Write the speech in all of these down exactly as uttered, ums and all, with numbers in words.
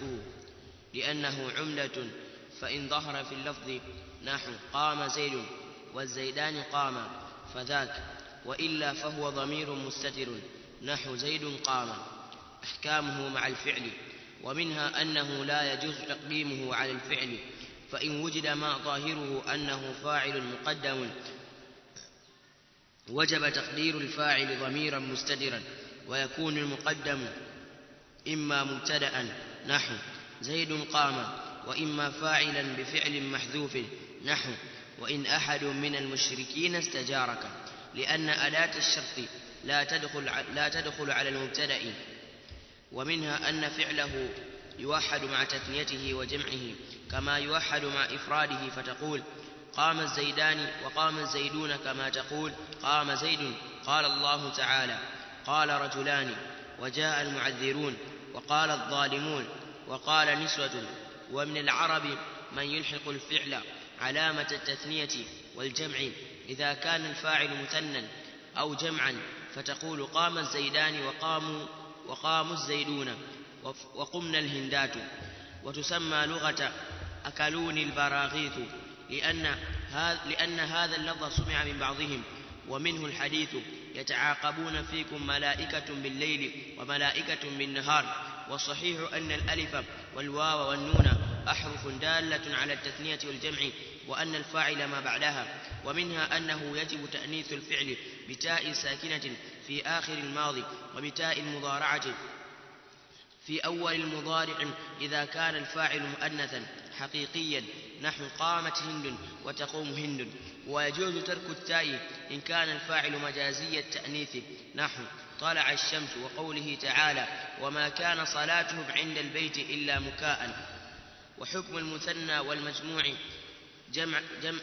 حذفوه لأنه عملة، فإن ظهر في اللفظ نحو قام زيد والزيدان قاما فذاك، وإلا فهو ضمير مستتر نحو زيد قام. أحكامه مع الفعل. ومنها أنه لا يجوز تقديمه على الفعل، فإن وجد ما ظاهره أنه فاعل مقدم وجب تقدير الفاعل ضميرا مستترا، ويكون المقدم إما مبتدأ نحو زيد قام، وإما فاعلا بفعل محذوف نحو وإن أحد من المشركين استجارك، لأن أداة الشرط لا تدخل لا تدخل على المبتدأ. ومنها أن فعله يوحد مع تثنيته وجمعه كما يوحد مع إفراده، فتقول قام الزيدان وقام الزيدون، كما تقول قام زيد. قال الله تعالى قال رجلان وجاء المعذرون وقال الظالمون وقال نسوة. ومن العرب من يلحق الفعل علامة التثنية والجمع إذا كان الفاعل مثنى أو جمعا، فتقول قام الزيدان وقاموا وقاموا الزيدون وقمنا الهندات. وتسمى لغة أكلوني البراغيث، لأن لأن هذا اللفظ سمع من بعضهم. ومنه الحديث يتعاقبون فيكم ملائكة بالليل وملائكة بالنهار. والصحيح أن الألف والواو والنون أحرف دالة على التثنية والجمع، وأن الفاعل ما بعدها. ومنها أنه يجب تأنيث الفعل بتاء ساكنة في آخر الماضي وبتاء المضارعة في أول المضارع إذا كان الفاعل مؤنثا حقيقيا نحو قامت هند وتقوم هند. ويجوز ترك التاء إن كان الفاعل مجازي التأنيث نحو طلع الشمس، وقوله تعالى وما كان صلاتهم عند البيت إلا مكاء. وحكم المثنى والمجموع جمع, جمع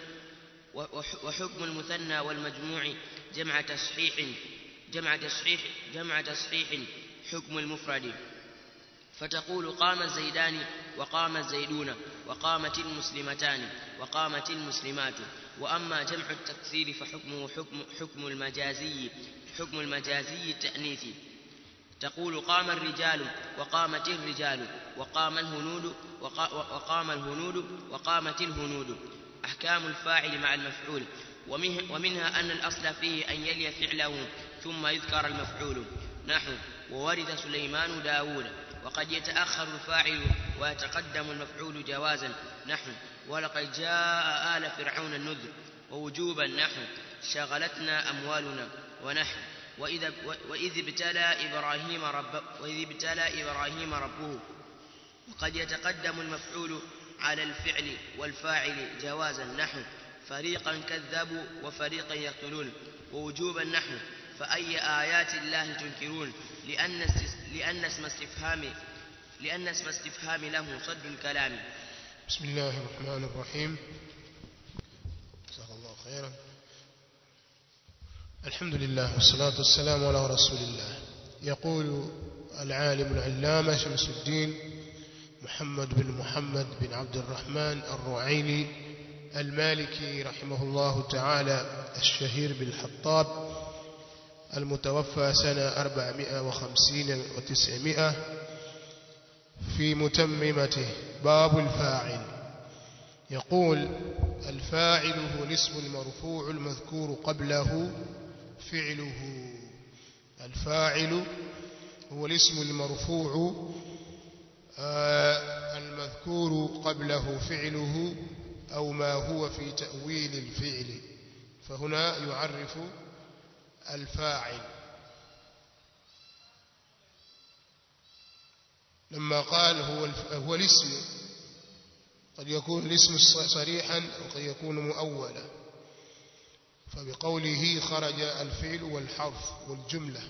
وحكم المثنى والمجموع جمع تصحيح جمع تصحيح جمع تصحيح حكم المفرد، فتقول قام الزيدان وقام الزيدون وقامت المسلمتان وقامت المسلمات. وأما جمع التكسير فحكمه حكم, حكم المجازي حكم المجازي التأنيثي، تقول قام الرجال وقامت الرجال وقام الهنود وقام الهنود وقامت الهنود. أحكام الفاعل مع المفعول. ومنها أن الأصل فيه أن يلي فعله ثم يذكر المفعول نحو وورث سليمان داود، وقد يتأخر الفاعل ويتقدم المفعول جوازا نحو ولقد جاء آل فرعون النذر، ووجوبا نحو شغلتنا أموالنا ونحو وإذا وإذ ابتلى إبراهيم رب وإذ ابتلى إبراهيم ربه، وقد يتقدم المفعول على الفعل والفاعل جوازا نحو فريقا كذبوا وفريقا يقتلون، ووجوبا نحو فأي آيات الله تنكرون، لأن لأن اسم استفهام لأن اسم استفهام له صد الكلام. بسم الله الرحمن الرحيم. جزاك الله خيرا. الحمد لله والصلاة والسلام على رسول الله. يقول العالم العلامة شمس الدين محمد بن محمد بن عبد الرحمن الرعيني المالكي رحمه الله تعالى الشهير بالحطاب، المتوفى سنة أربعمائة وخمسين وتسعمائة، في متممته باب الفاعل. يقول الفاعل هو الاسم المرفوع المذكور قبله فعله. الفاعل هو الاسم المرفوع المذكور قبله فعله أو ما هو في تأويل الفعل. فهنا يعرف الفاعل لما قال هو هو الاسم، قد يكون الاسم صريحا وقد يكون مؤولا، فبقوله خرج الفعل والحرف والجملة.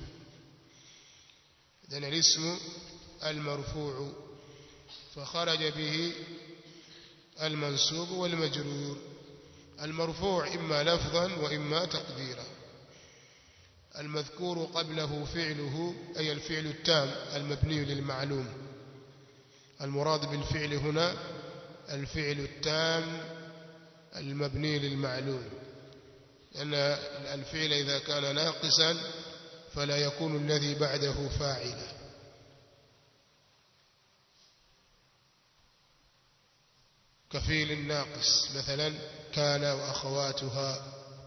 إذن الاسم المرفوع فخرج به المنصوب والمجرور. المرفوع إما لفظا وإما تقديرا. المذكور قبله فعله أي الفعل التام المبني للمعلوم. المراد بالفعل هنا الفعل التام المبني للمعلوم، لأن الفعل إذا كان ناقصا فلا يكون الذي بعده فاعلا. كفيل الناقص مثلا كان وأخواتها.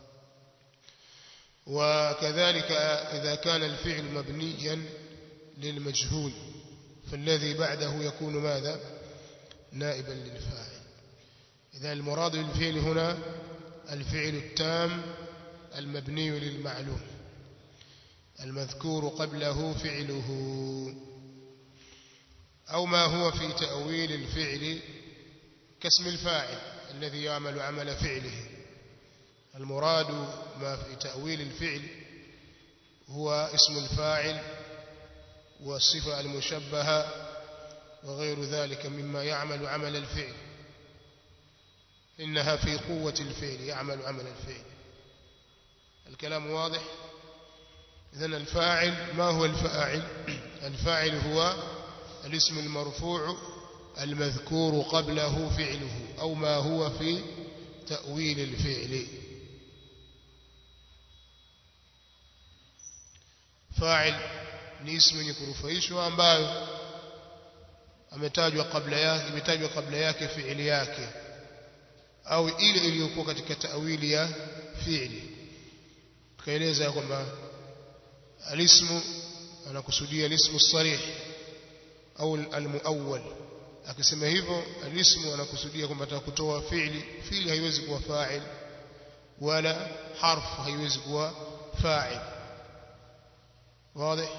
وكذلك إذا كان الفعل مبنيا للمجهول فالذي بعده يكون ماذا؟ نائبا للفاعل. إذا المراد بالفعل هنا الفعل التام المبني للمعلوم المذكور قبله فعله، أو ما هو في تأويل الفعل كاسم الفاعل الذي يعمل عمل فعله. المراد ما في تأويل الفعل هو اسم الفاعل والصفة المشبهة وغير ذلك مما يعمل عمل الفعل، إنها في قوة الفعل يعمل عمل الفعل. الكلام واضح؟ إذن الفاعل ما هو الفاعل؟ الفاعل هو الاسم المرفوع المذكور قبله فعله أو ما هو في تأويل الفعل. فاعل ni ismu yenye kurufaishwa ambayo ametajwa kabla yake imetajwa kabla yake fi'ili yake au ile iliyokuwa katika ta'wili ya fi'ili. Tukaeleza kwamba alismu anakusudia alismu sarih au almuawwal. Akisema hivyo alismu anakusudia kwamba atakutoa fi'ili, fi'ili haiwezi kuwa fa'il wala harfu haiwezi kuwa fa'il. واضح؟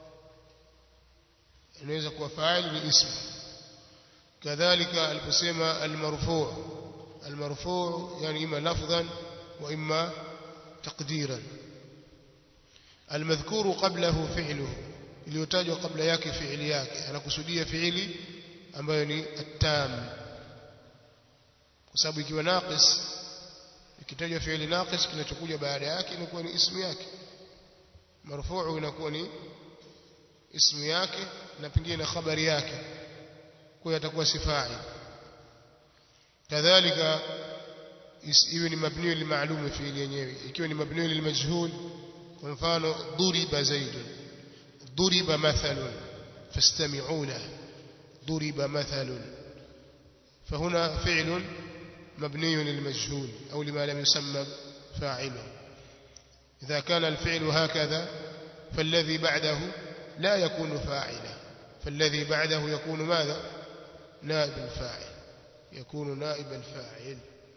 inaweza kuwa fa'il ni ismu. kadhalika aliposema almarfu' almarfu' yani ima lafdhan wa imma taqdiran. almadhkuru qablahu fi'luhu iliyotajwa kabla yake fi'ili yake anakusudia fi'ili ambayo ni at-tam, kwa sababu ikiwa naqis ikitajwa fi'ili naqis kinachokuja baada yake inakuwa ni ismu yake. marfu'u inakuwa ni ismu yake na pengine na khabari yake, kwa hiyo atakuwa si fa'il. kadhalika iwe ni mabni limalum fi'il yenyewe, ikiwa ni mabni lilmajhul, kwa mfano duriba zaidun, duriba mathalun fastami'u lahu, duriba mathalun. فهنا فعل مبني للمجهول أو لما لم يسمى فاعله. إذا كان الفعل هكذا فالذي بعده لا يكون فاعلا، فالذي بعده يكون ماذا؟ نائب الفاعل، يكون نائب الفاعل.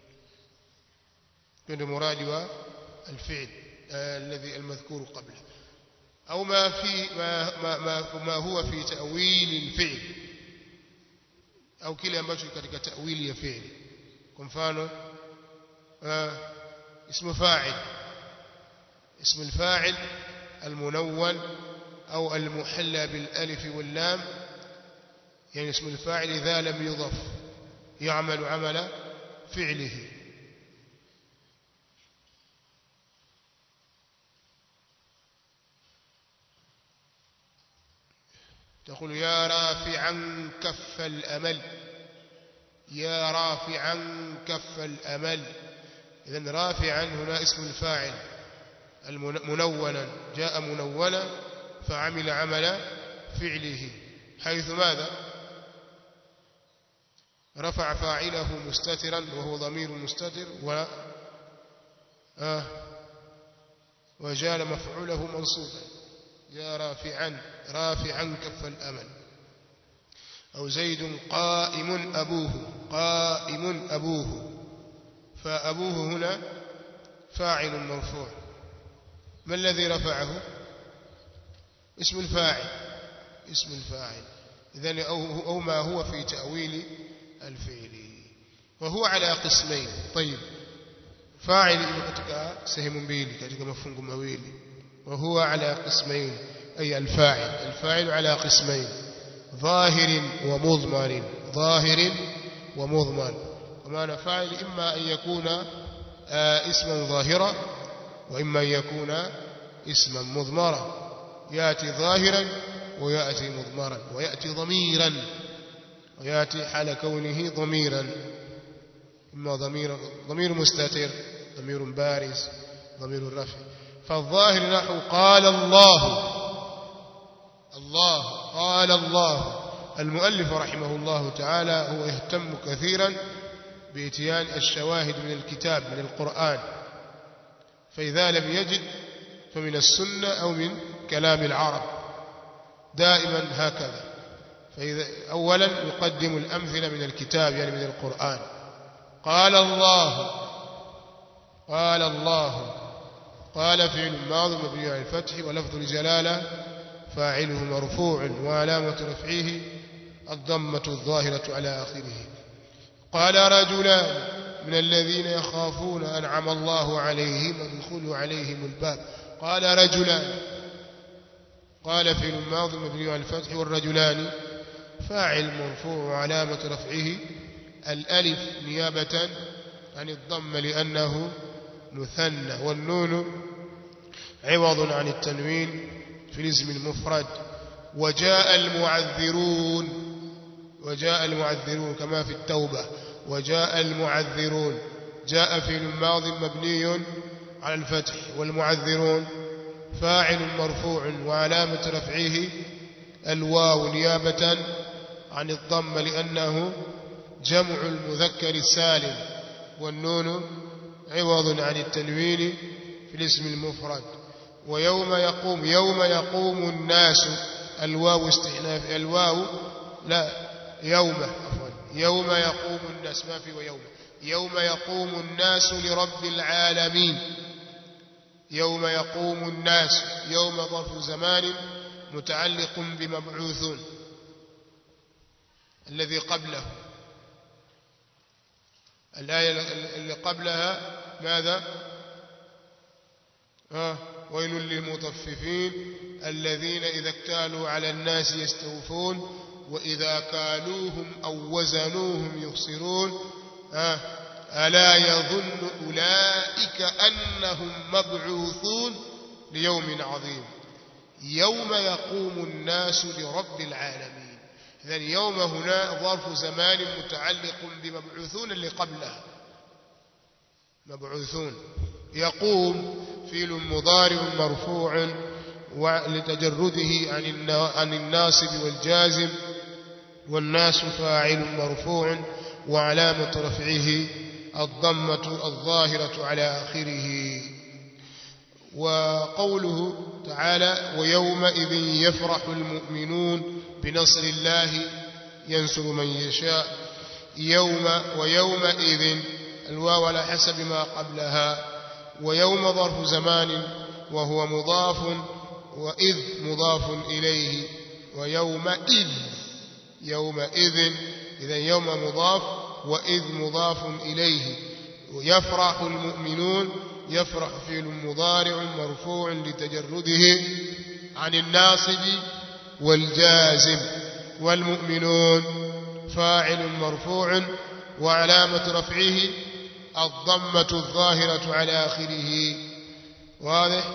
كن مراد الفعل الذي المذكور قبله أو ما في ما ما ما, ما هو في تأويل الفعل أو kile ambacho katika ta'wili ya fi'li. Kwa mfano ismu fa'il, اسم الفاعل المنون أو المحلى بالألف واللام، يعني اسم الفاعل إذا لم يضف يعمل عمل فعله. تقول يا رافعا كف الأمل، يا رافعا كف الأمل. إذن رافعا هنا اسم الفاعل منونا، جاء منونا فعمل عمل فعله، حيث ماذا؟ رفع فاعله مستترا وهو ضمير مستتر، و آه وجعل مفعوله منصوبا، يا رافعا رافعا كف الأمل. أو زيد قائم أبوه، قائم أبوه، فأبوه هنا فاعل مرفوع. ما الذي رفعه؟ اسم الفاعل، اسم الفاعل. إذن أو, أو ما هو في تأويل الفعل. وهو على قسمين. طيب فاعل katika sehemu mbili katika mafungu mawili. وهو على قسمين أي الفاعل، الفاعل على قسمين ظاهر ومضمر، ظاهر ومضمر. ومعنى فاعل إما أن يكون اسما ظاهرا وإما أن يكون اسما مضمرا، يأتي ظاهرا ويأتي مضمرا ويأتي ضميرا، ويأتي حال كونه ضميرا، إما ضمير ضمير مستتر، ضمير بارز، ضمير الرفع. فالظاهر نحو قال الله، الله قال الله. المؤلف رحمه الله تعالى هو يهتم كثيرا بإتيان الشواهد من الكتاب من القرآن، فإذا لم يجد فمن السنة أو من كلام العرب، دائما هكذا. فإذا أولا يقدم الأمثلة من الكتاب يعني من القرآن. قال الله، قال الله، قال فعل ماضي مبني على الفتح ولفظ الجلالة فاعله مرفوع وعلامة رفعه الضمة الظاهرة على آخره. قال رجلان من الذين يخافون أنعم الله عليهم ادخلوا عليهم الباب. قال رجلان، قال فعل ماضي مبني على الفتح والرجلان فاعل مرفوع وعلامة رفعه الألف نيابة عن الضم لأنه مثنى، والنون عوض عن التنوين في الاسم المفرد. وجاء المعذرون، وجاء المعذرون كما في التوبة، وجاء المعذرون، جاء فعل ماض مبني على الفتح والمعذرون فاعل مرفوع وعلامة رفعه الواو نيابة عن الضم لأنه جمع المذكر السالم، والنون عوض عن التنوين في الاسم المفرد. ويوم يقوم، يوم يقوم الناس، الواو استئناف، الواو لا يوم عفوا يوم يقوم الناس ما في ويوم، يوم يقوم الناس لرب العالمين. يوم يقوم الناس، يوم ظرف زمان متعلق بمبعوثون الذي قبله. الآية اللي قبلها ماذا؟ آه ويل للمطففين الذين إذا اكتالوا على الناس يستوفون وإذا كالوهم أو وزنوهم يخسرون. آه ألا يظن أولئك أنهم مبعوثون ليوم عظيم يوم يقوم الناس لرب العالمين. إذن يوم هنا ظرف زمان متعلق بمبعوثون اللي قبلها، مبعوثون. يقوم فعل مضارع مرفوع لتجرده عن الناصب والجازم، والناس فاعل مرفوع وعلامة رفعه الضمة الظاهرة على آخره. وقوله تعالى ويومئذ يفرح المؤمنون بنصر الله ينصر من يشاء. يوم ويومئذ الواو على حسب ما قبلها، ويوم ظرف زمان وهو مضاف، وإذ مضاف إليه، ويومئذ يومئذ إذن يوم مضاف وإذ مضاف إليه. يفرح المؤمنون، يفرح فعل مضارع مرفوع لتجرده عن الناصب والجازم، والمؤمنون فاعل مرفوع وعلامة رفعه الضمة الظاهرة على آخره. واضح؟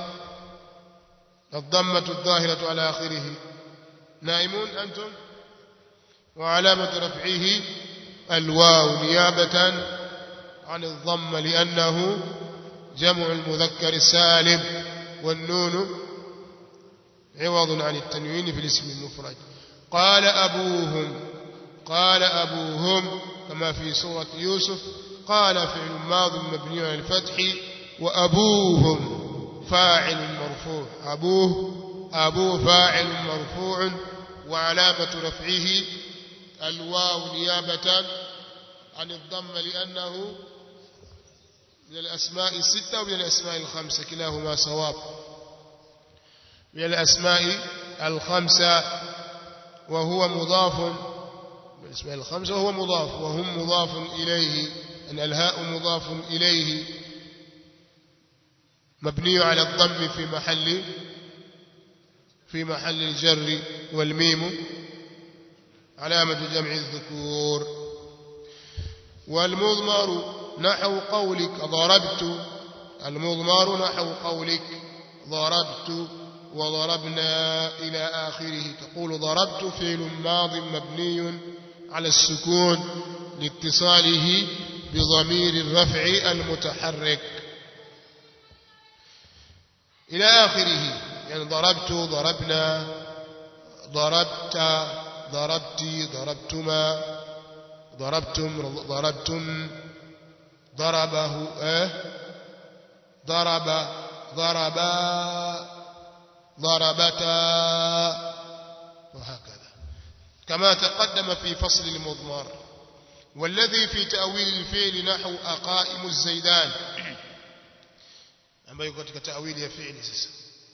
الضمة الظاهرة على آخره. نائمون أنتم؟ وعلامة رفعه الواو نيابة عن الضم لأنه جمع المذكر السالم، والنون عوض عن التنوين في الاسم المفرد. قال أبوهم، قال أبوهم كما في سورة يوسف. قال فعل ماض مبني على الفتح وأبوهم فاعل مرفوع، أبوه أبوه فاعل مرفوع وعلامة رفعه الواو نيابة عن الضم لأنه من الأسماء الستة ومن الأسماء الخمسة كلاهما صواب، من الأسماء الخمسة وهو مضاف، من الأسماء الخمسة وهو مضاف، وهم مضاف إليه، أن الهاء مضاف إليه مبني على الضم في محل في محل الجر، والميم علامة جمع الذكور. والمضمر نحو قولك ضربت، المضمر نحو قولك ضربت وضربنا إلى آخره. تقول ضربت فعل ماض مبني على السكون لاتصاله بضمير الرفع المتحرك إلى آخره، يعني ضربت ضربنا ضربت ضربتي ضربتما ضربتم ضربتم ضربه اه ضرب ضربا ضربتا وهكذا كما تقدم في فصل المضمار. والذي في تأويل الفعل نحو أقائم الزيدان ambayo katika tawili ya fi'li sasa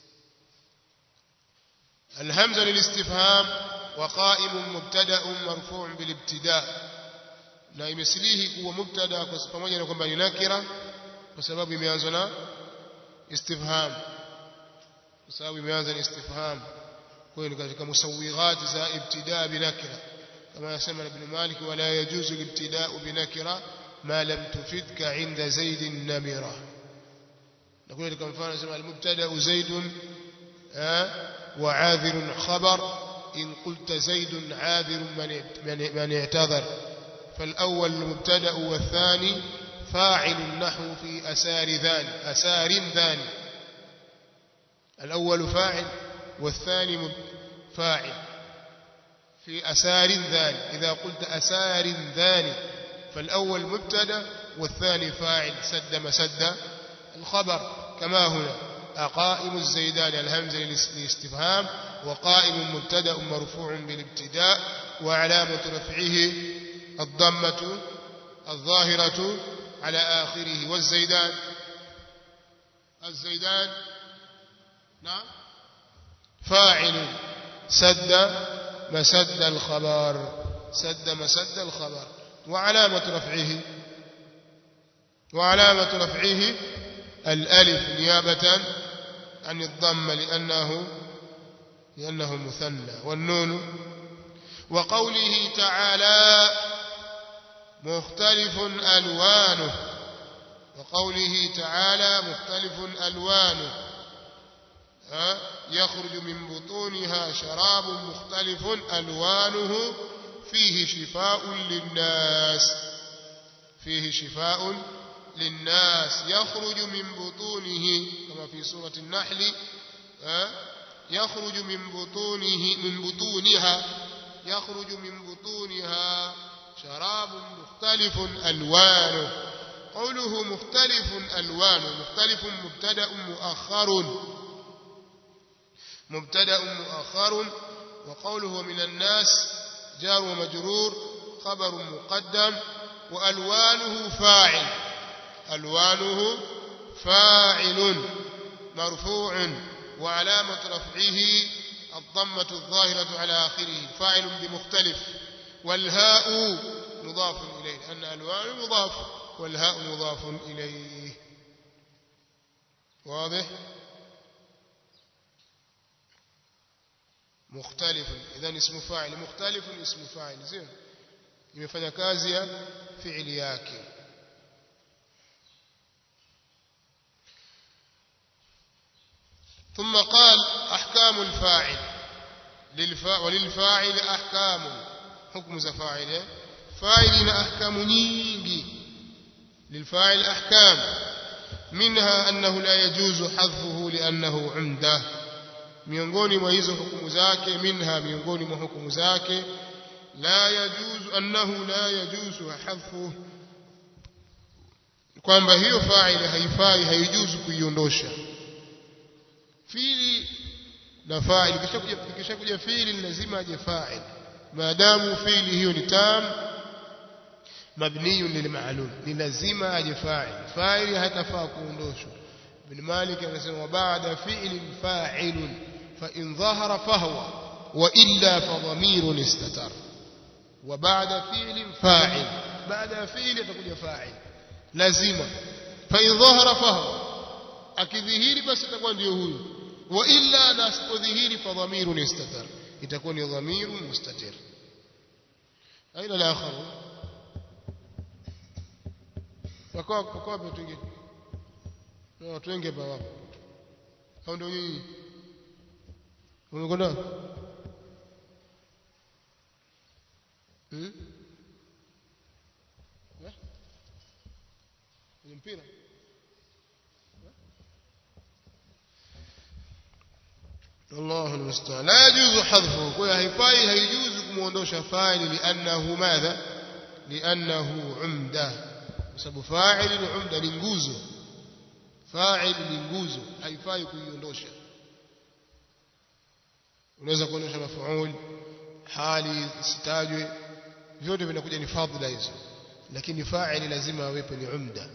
الهمزة للاستفهام وقائم مبتدا مرفوع بالابتداء na imesilihi kuwa mubtada kwa pamoja na kwamba ni nakira kwa sababu imeanza na istifham kwa sababu imeanza na istifham kwa hiyo katika musawighat za ibtidaa binakira kama yasema ibn Malik wala yajuzu al-ibtidaa binakira ma lam tufidka 'inda zaid an-namira. na kwa hiyo mfano yasema al-mubtada zaid وعاذر خبر إن قلت زيد عاذر من اعتذر فالأول مبتدأ والثاني فاعل نحو في أسار ذان أسار ذان الأول فاعل والثاني فاعل في أسار ذان إذا قلت أسار ذان فالأول مبتدأ والثاني فاعل سد مسد الخبر كما هنا أقائم الزيدان الهمزة للاستفهام وقائم مبتدأ مرفوع بالابتداء وعلامة رفعه الضمة الظاهرة على آخره. والزيدان الزيدان نعم فاعل سد مسد الخبر سد مسد الخبر وعلامة رفعه وعلامة رفعه الألف نيابة عن الضم لأنه لأنه مثنى. والنون. وقوله تعالى مختلف ألوانه وقوله تعالى مختلف ألوانه يخرج من بطونها شراب مختلف ألوانه فيه شفاء للناس فيه شفاء للناس يخرج من بطونه كما في سورة النحل يخرج من بطونه من بطونها يخرج من بطونها شراب مختلف ألوانه. قوله مختلف ألوانه مختلف مبتدأ مؤخر مبتدأ مؤخر وقوله من الناس جار ومجرور خبر مقدم وألوانه فاعل ألوانه فاعل مرفوع وعلامة رفعه الضمة الظاهرة على آخره فاعل بمختلف والهاء مضاف إليه لأن ألوان مضاف والهاء مضاف إليه. واضح؟ مختلف إذن اسم فاعل مختلف اسم فاعل زين يمفanya kazi ya fi'li yake. ثم قال أحكام الفاعل للفا وللفاعل أحكام حكم فاعل فاعل أحكام nyingi للفاعل أحكام منها أنه لا يجوز حذفه لأنه عمده miongoni mwa hizo hukumu zake minha miongoni mwa hukumu zake la yajuzu annahu la yajuzu hadfu kwamba hiyo fa'il haifai haijuzu kuiondosha fiili na fa'il kishakuja kishakuja fiili lazima aje fa'il maadamu fiili hiyo ni tam mabniyun lilma'lum ni lazima aje fa'il fa'il hatafaa kuondoshwa. Ibn Malik anasema baada fi'il fa'ilun fa in dhahara fahwa wa illa fa dhamirun istatar wa baada fi'il fa'il baada fi'il atakuja fa'il lazima fa in dhahara fahwa akidhihiri basi itakuwa ndio huyu wa illa nasdhihiri fa dhamirun istatar itakuwa ni dhamirun mustatir. aina al-akhar wako wako watu wengine na watu wengi hapa wapo au ndio nyinyi umekwenda hmm ni mpira الله المستعان. لا يجوز حذفه وهيفاي هيجوز kumuondosha fa'il لانه ماذا لانه عمده sababu fa'il ni umda, ni nguzo. Fa'il ni nguzo, haifai kuiondosha. Unaweza kuondosha mafuul, hali sitajwe, vyote vinakuja ni fadhila hizo, lakini fa'il lazima awepo ni umda.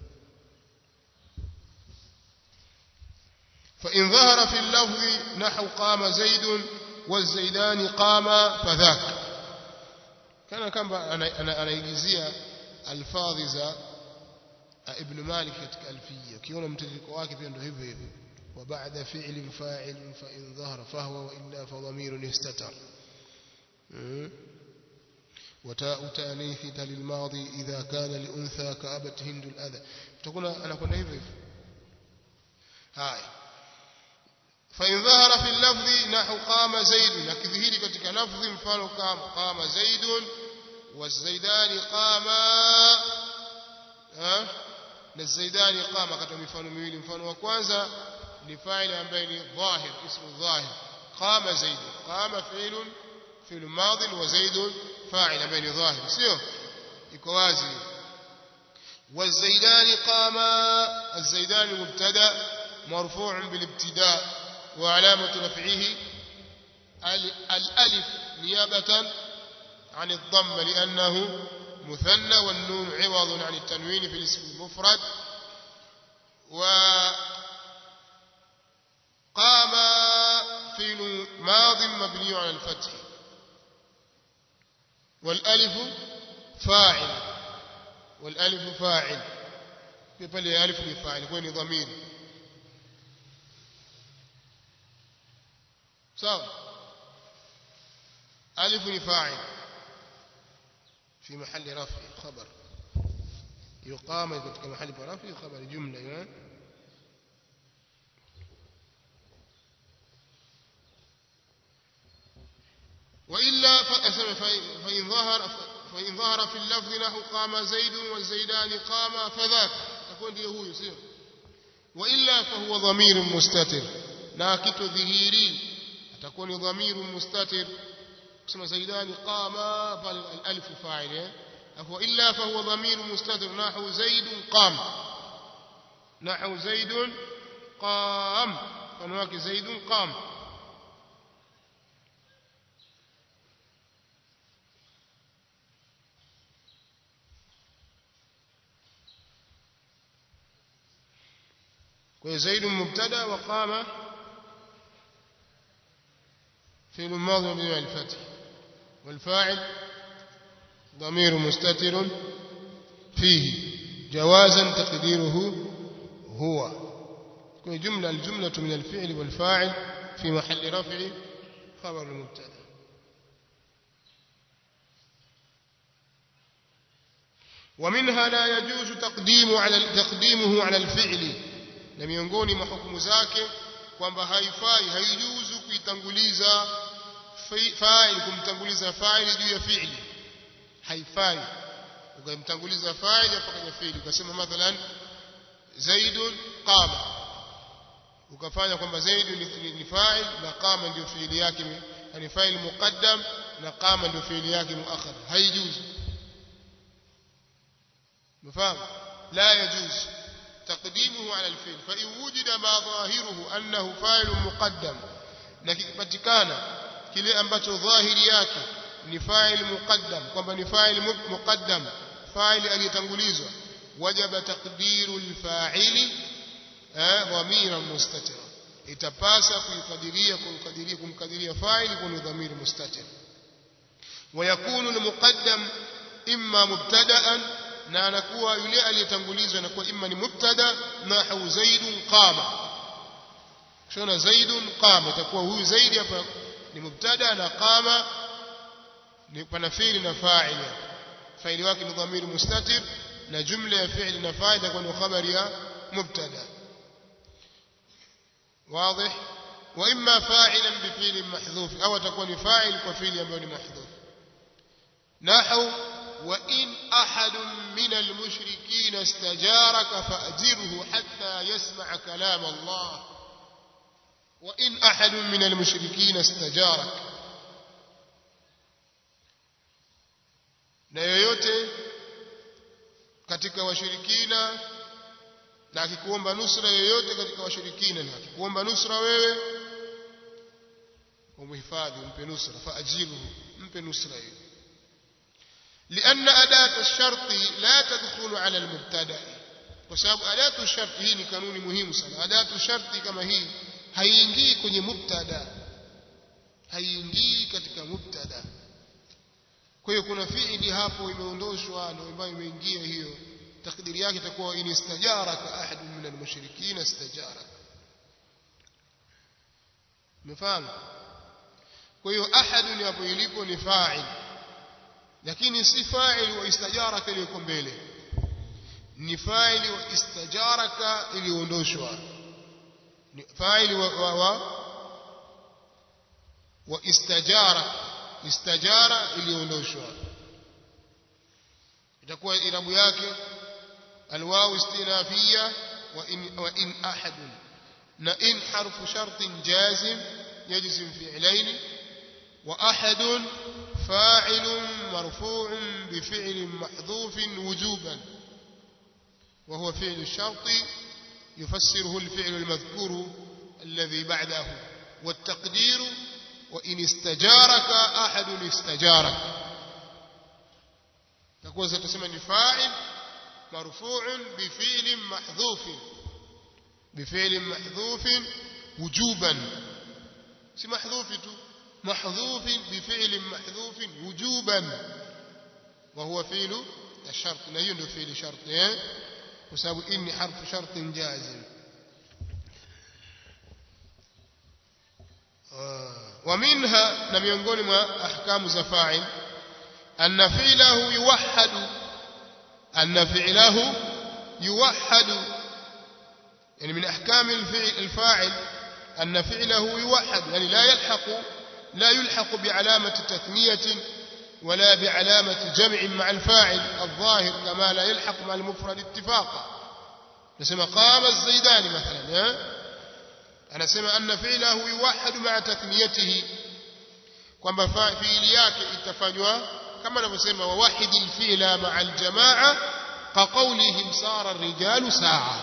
فإن ظهر في اللفظ نحو قام زيد والزيدان قام فذاك. كان كما أنا anaigizia alfadhi za Ibn Malik katika alfiyya, ukiona mtiririko wake pia ndio hivyo hivyo. wa ba'da fi'lin fa'il fa in dhahara fahwa wa illa fa dhamirun istatar. وتاء تانيث للماضي إذا كان لأنثى كأبت هند الأذى. تكون أنا كنا hivyo hivyo. هاي فإن ظهر في اللفظ نحو قام زيد، نكذهيري katika lafzi mfano kama قام زيد والزيدان قاما. ها الزيدان قاما katika mifano miwili. Mfano wa kwanza ni fa'il ambaye ni dhahir, ismu dhahir, قام زيد. قام فعل فعل ماض وزيد فاعل ambaye ni dhahir, sio iko wazi. والزيدان قاما، الزيدان مبتدا مرفوع بالابتداء وعلامة رفعه الألف نيابة عن الضم لأنه مثنى، والنون عوض عن التنوين في الاسم المفرد. وقام فعل ماض مبني على الفتح، والألف فاعل، والألف فاعل يبقى الألف لفاعل يكون ضمير. صار ألف فاعل في محل رفع خبر، يقام في محل رفع خبر جملة. وإلا فإن ظهر فإن ظهر في اللفظ نحو قام زيد والزيدان قام فذاك، تكون دي هو يصير. وإلا فهو ضمير مستتر، لا كتظهيري تكون ضمير مستتر. اسم زيدان قام فالالف فاعل، وإلا فهو ضمير مستتر نحو زيد قام، نحو زيد قام، فنواك زيد قام. وزيد مبتدا وقام فعل ماضي مبني على الفتح، والفاعل ضمير مستتر فيه جوازا تقديره هو. كل جملة الجملة من الفعل والفاعل في محل رفع خبر المبتدا. ومنها لا يجوز تقديم على تقديمه على الفعل، na miongoni mwa hukumu zake kwamba haifai, haijuzu kuitanguliza fa'il, kumtanguliza fa'il juu ya fi'li. Haifai ukamtanguliza fa'il hapo kwenye fi'li, ukasema mathalan zaidun qama, ukafanya kwamba zaid ni fa'il na qama ndio fi'li yake, yani fa'il muqaddam na qama ndio fi'li yake muakhar. haijuzu. mfahamu? la yajuzu تقديمه على الفعل. فإن وجد ما ظاهره أنه فاعل مقدم، نكبتكانا kile ambacho dhahiri yake ni fa'il muqaddam, kwamba ni fa'il muqaddam, fa'il aliyetangulizwa, wajaba taqdiru al-fa'ili dhamiran mustatira, itapasa kuikadiria kumkadiria kumkadiria fa'il kwa dhamir mustatir. ويكون المقدم إما مبتدأ، na anakuwa yule aliyetangulizwa anakuwa imma ni mubtada, nahu zaidun qama. shona zaidun qama, itakuwa huyu zaidi hapa ni mubtada na qama ni pana fi'li na fa'il. fa'ili wake ni dhamir mustatir, na jumla ya fi'li na fa'il itakuwa ni khabari ya mubtada. wazi? wa imma fa'ilan bi fi'lin mahdhuf, au atakuwa ni fa'il kwa fi'li ambayo ni mahdhuf. nahu وإن أحد من المشركين استجارك فأجره حتى يسمع كلام الله. وإن أحد من المشركين استجارك، na yoyote katika washirikina na akikuomba nusra yoyote katika washirikina na akikuomba nusra wewe umhifadhi umpe nusra faajiruhu mpe nusra hiyo لأن أداة الشرط لا تدخل على المبتدأ وسبب أداة الشرط هي قانون مهم sana أداة الشرط kama hii haiingii kwenye mubtada haiingii katika mubtada kwa hiyo kuna fiili hapo imeondoshwa ndio ambayo imeingia hiyo takdiri yake itakuwa in istajaraka ahad min almushrikeen istajaraka mfano kwa hiyo ahad ni hapo ilipo ni fa'il lakini si fa'il wa istajaraka iliyoko mbele ni fa'il wa istajaraka iliondoshwa ni fa'il wa wa, wa, wa istajara istajara iliondoshwa itakuwa irabu yake alwaw istinafiyya wa in wa in ahad na in harfu shartin jazim yajzim fi'layn wa ahad فاعل مرفوع بفعل محذوف وجوبا وهو فعل الشرط يفسره الفعل المذكور الذي بعده والتقدير وإن استجارك أحد استجارك تقول ستسمى فاعل مرفوع بفعل محذوف بفعل محذوف وجوبا سي محذوف محذوف بفعل محذوف وجوبا وهو فعل الشرط لا يندو فعل شرط ايه وسبب اني حرف شرط جازم آه. ومنها na miongoni mwa ahkamu za fa'il anna fi'lahu yuwahhadu anna fi'lahu yuwahhadu yani min ahkam al-fa'il anna fi'lahu yuwahhad yani la yalhaqu لا يلحق بعلامة تثنية ولا بعلامة جمع مع الفاعل الظاهر كما لا يلحق مع المفرد اتفاقا نسمى قام الزيدان مثلا أنا سمع أن فعله يوحد مع تثنيته كما فعل yake itafanywa kama anavyosema wawahid alfi'la ma'a aljamaa kaqawlihim sara ar-rijalu sa'a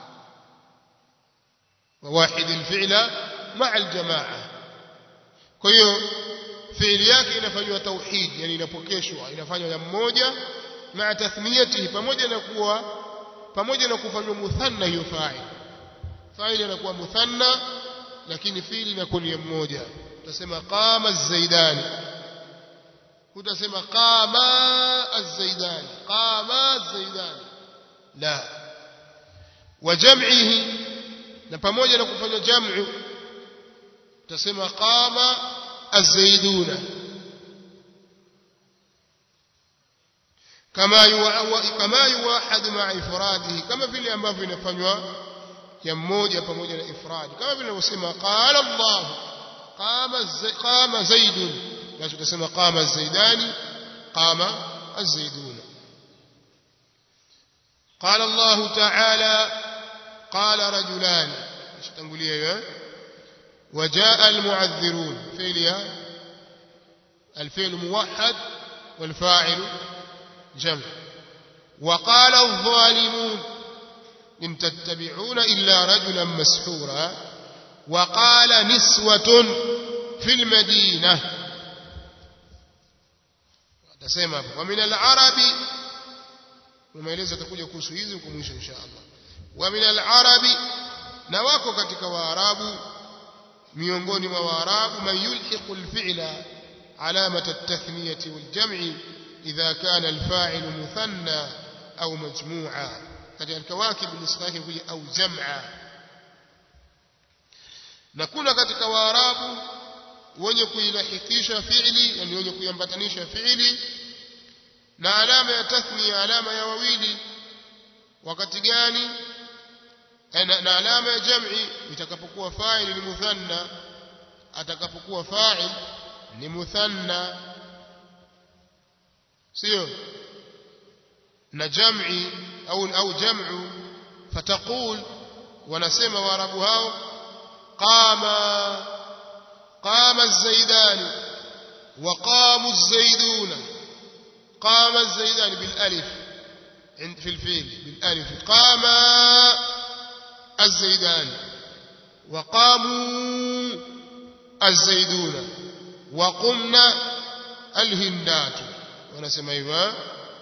wawahid alfi'la ma'a aljamaa kwa hiyo fi'li yake inafanywa tauhid yani inapokeshwa inafanywa ya mmoja na tathniyatihi pamoja na kuwa pamoja na kufanywa muthanna hiyo fa'il fa'il inakuwa muthanna lakini fi'li inakuwa ni mmoja utasema qama az-zaidani utasema qama az-zaidani qama az-zaidani la wa jam'ihi na pamoja na kufanywa jam'u utasema qama az-zaiduna kama yuwa kama yuwahad ma'a ifradihi kama vile ambavyo inafanywa ya mmoja pamoja na ifradi kama vile unasema qala Allah qama qama zaidun basi utasema qama az-zaidani qama az-zaiduna qala Allah ta'ala qala rajulan shitangulia hiyo وجاء المعذرون فعلها الفعل موحد والفاعل جمع وقال الظالمون إن تتبعون إلا رجلا مسحورا وقال نسوة في المدينة تسمى ومن العرب وما إليزة تقول يكون سيزكم إن شاء الله ومن العرب نواكو كتك وعراب miongoni mwa waarabu man yulhiqu al-fi'la alamat at-tathniyati wal-jam'i idha kana al-fa'ilu muthanna au majmu'a katika al-kawakib al-islahi huwa au jam'a na kuna katika waarabu wenye kuilahikisha fi'li yani wenye kuiambatanisha fi'li na alama ya tathniya alama ya wawili wakati gani na alama ya jam'i itakapokuwa fa'il ni muthanna atakapokuwa fa'il ni muthanna sio na jam'i au au jam'u fataqul wanasema waarabu hao qama qama az-zaidani wa qamu az-zaiduna qama az-zaidani bil alif في الفعل بالالف قام الزيدان وقاموا الزيدون وقمنا الهندات ونسمى ايوا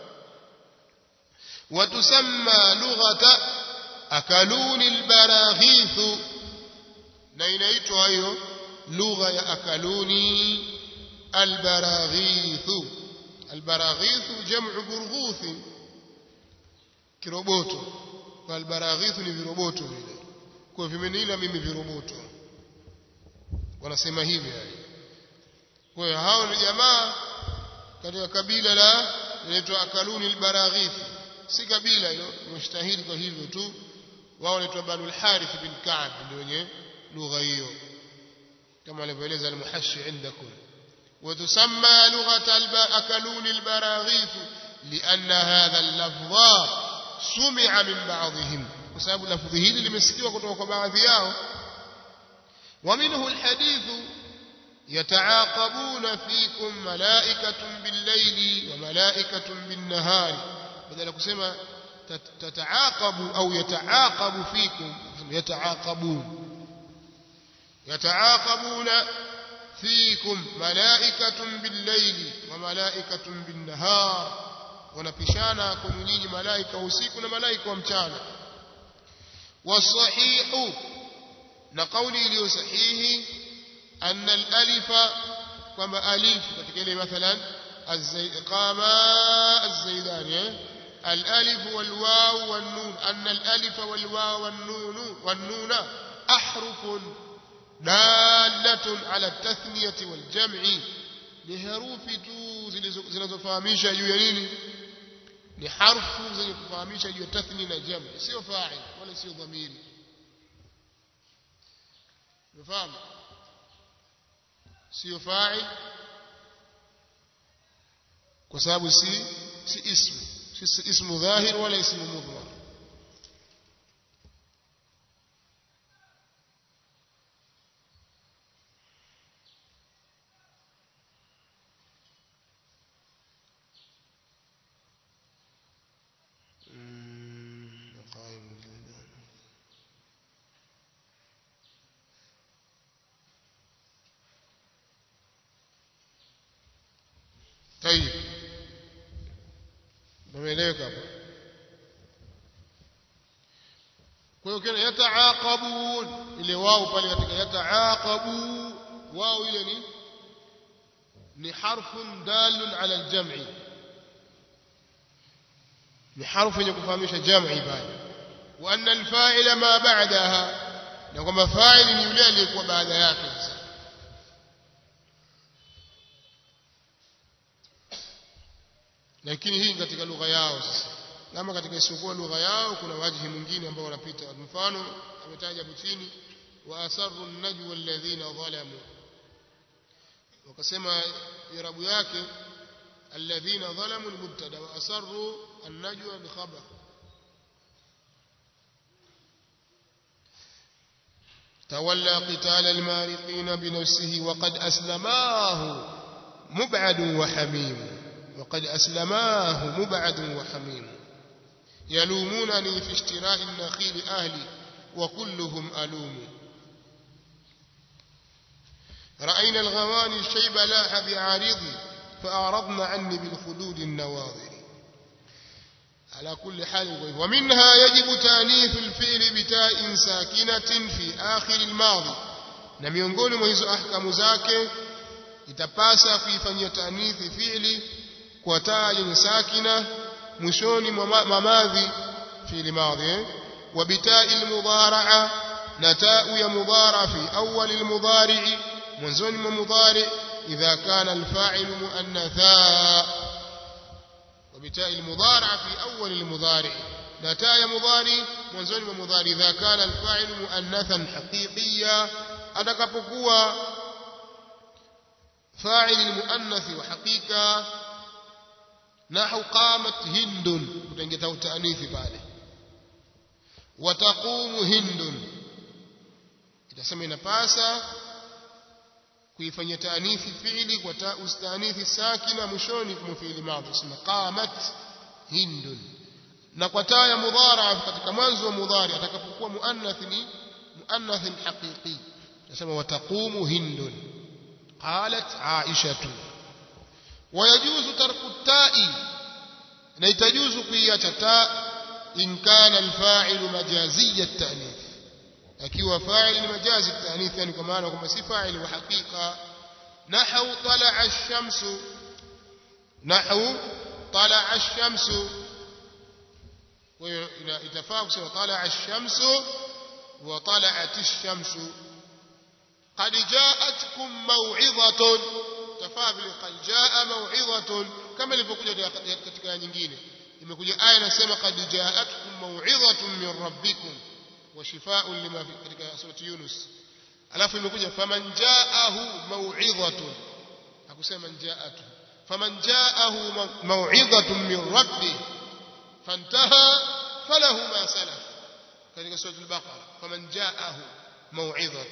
وتسمى لغة أكلون البراغيث na inaitwa hiyo lugha ya akaluni albaraghith albaraghith jamu burghuth kiroboto kwa albaraghith ni viroboto vile kwa vimenila mimi viroboto wanasema hivi yani kwa hiyo hao ni jamaa katika kabila la inaitwa akaluni albaraghith si kabila hilo mshtahili kwa hivyo tu wao wanaitwa Banu al-Harith bin Ka'b ndio wenye lugha hiyo kama alivyoeleza al-Muhashi عندكم وتسمى لغة الأكلون البراغيث لأن هذا اللفظ سمع من بعضهم بسبب لفظه hili limesikiwa kutoka kwa baadhi yao ومنه الحديث يتعاقبون فيكم ملائكة بالليل وملائكة بالنهار بدل kusema تتعاقب أو يتعاقب فيكم يتعاقبون يتعاقبون فيكم ملائكة بالليل وملائكة بالنهار ونبشانا كنيني ملائكة وسيكنا ملائكة ومتانا والصحيح نقولي لي صحيح أن الألف كما ألف كتكلم مثلا قام الزيدان الألف والواو والنون أن الألف والواو والنون والنون أحرف دالة على التثنية والجمع لحروف تو zinazofahamisha juu ya nini ni harfu zenye kufahamisha juu ya tathni na jam sio fa'il wala sio dhamiri unafahamu sio fa'il kwa sababu si si ismu si ismu dhahir wala ismu mudhmar طيب ممeleweka hapo kwa hiyo kana yataaqabun ile wao pale katika yataaqabu wao ile ni ni harfun dalun ala aljam'i ni harfu yenye kufahamisha jam'i pale wa anna alfa'ila ma ba'daha na kwamba fa'il ni yule aliyekuwa baada yake sasa lakini hii katika lugha yao sasa kama katika isiyokuwa lugha yao kuna wajihi mwingine ambao wanapita mfano ametaja hapo chini wa asarru an-najwa alladhina zalamu wakasema irabu yake alladhina zalamu ni mubtada wa asarru an-najwa ni khabar تولى قتال المارقين بنفسه وقد أسلماه مبعد وحميم وقد أسلماه مبعد وحميم يلومونني في اشتراء النخيل أهلي وكلهم ألوم رأينا الغواني الشيب لاح بعارضي فأعرضن عني بالخدود النواظر على كل حال ومنها يجب تانيث الفعل بتاء ساكنة في آخر الماضي na miongoni mwa hizo ahkamu zake itapasa kuifanyia taanithi fi'li kwa taa yenye sakina mwishoni mwa madhi fi'li madhi wa bitai almudhara'a na taa ya mudhara fi awwal almudhari' mwanzoni mwa mudhari' idha kana alfa'il muannatha wa bitai almudhara'a fi awwal almudhari' na taa ya mudhari mwanzoni mwa mudhari idha kana alfa'il muannathan haqiqiyya atakapokuwa fa'il almuannath wa haqiqa nahu qamat hindun utengeta taanithi pale wataqumu hindun itasema inapasa kuifanyia taanithi fi'li kwa ta ustaanithi sakina mwishoni kwa fi'li madhi sema qamat hindun na kwa taa ya mudhara katika mwanzo wa mudhari atakapokuwa muannath ni muannath haqiqi nasema wataqumu hindun qalat aishatu wayajuzu tarku ta'i na itajuzu kuiacha ta in kana alfa'ilu majaziyya at-ta'nith akiwa fa'il ni majazi at-ta'nith yani kwa maana kwamba si fa'il wa haqiqa nahwu tala'a ash-shamsu nahwu tala'a ash-shamsu ويتفاق سوى طلع الشمس وطلعت الشمس قد جاءتكم موعظة تفاضل قد جاء موعظة كما ilivyokuja katika aya nyingine imekuja aya inasema qad ja'atkum maw'izatun min rabbikum wa shifaa'un lima fi katika surati Yunus alafu imekuja faman ja'ahu maw'izatun hakusema ja'atu faman ja'ahu maw'izatun min rabbih فانتهى فله ما سلف كذلك سورة البقرة فمن جاءه موعظة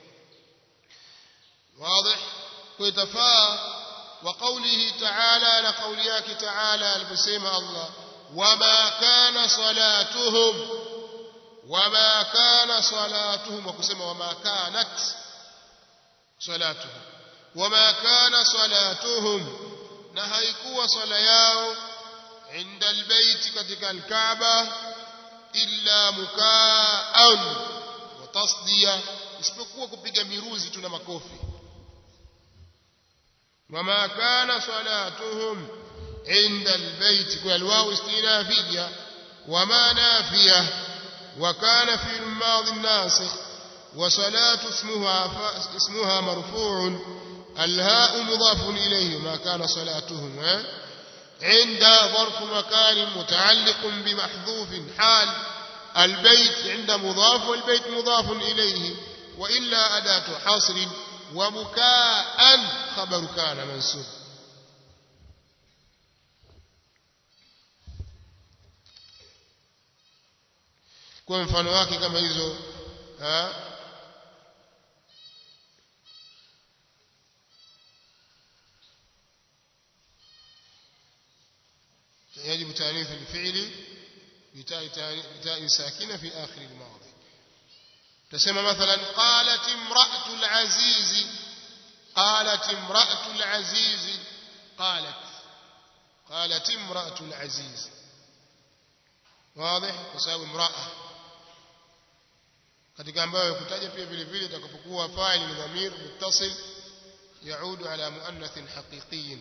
واضح ويتفا وقوله تعالى لقولياك تعالى البسيمة الله وما كان صلاتهم وما كان صلاتهم وكسم وما كانت صلاتهم وما كان صلاتهم نهيكوا صلياو عند البيت كتك الكعبة إلا مكاء وتصدية isipokuwa kupiga miruzi tuna makofi wama kana salatuhum inda albayt kwa alwaw istinafiyya wama nafiya wa kana fi al-madi an-nasikh wa salatu ismuha ismuha marfu'un al-ha'u mudafun ilayhi ma kana salatuhum عند ظرف مكان متعلق بمحذوف حال البيت عند مضاف والبيت مضاف إليه وإلا أداة حصر ومكاء خبر كان منصوب kwa mfano wake kama hizo يجب تأنيث الفعل بتاء ساكنة في آخر الماضي تسمى مثلا قالت امرأة العزيز قالت امرأة العزيز قالت قالت امرأة العزيز واضح تساوي امرأة katika ambayo kutaja pia vile vile itakapokuwa fa'il ni dhamir muttasil يعود على مؤنث حقيقي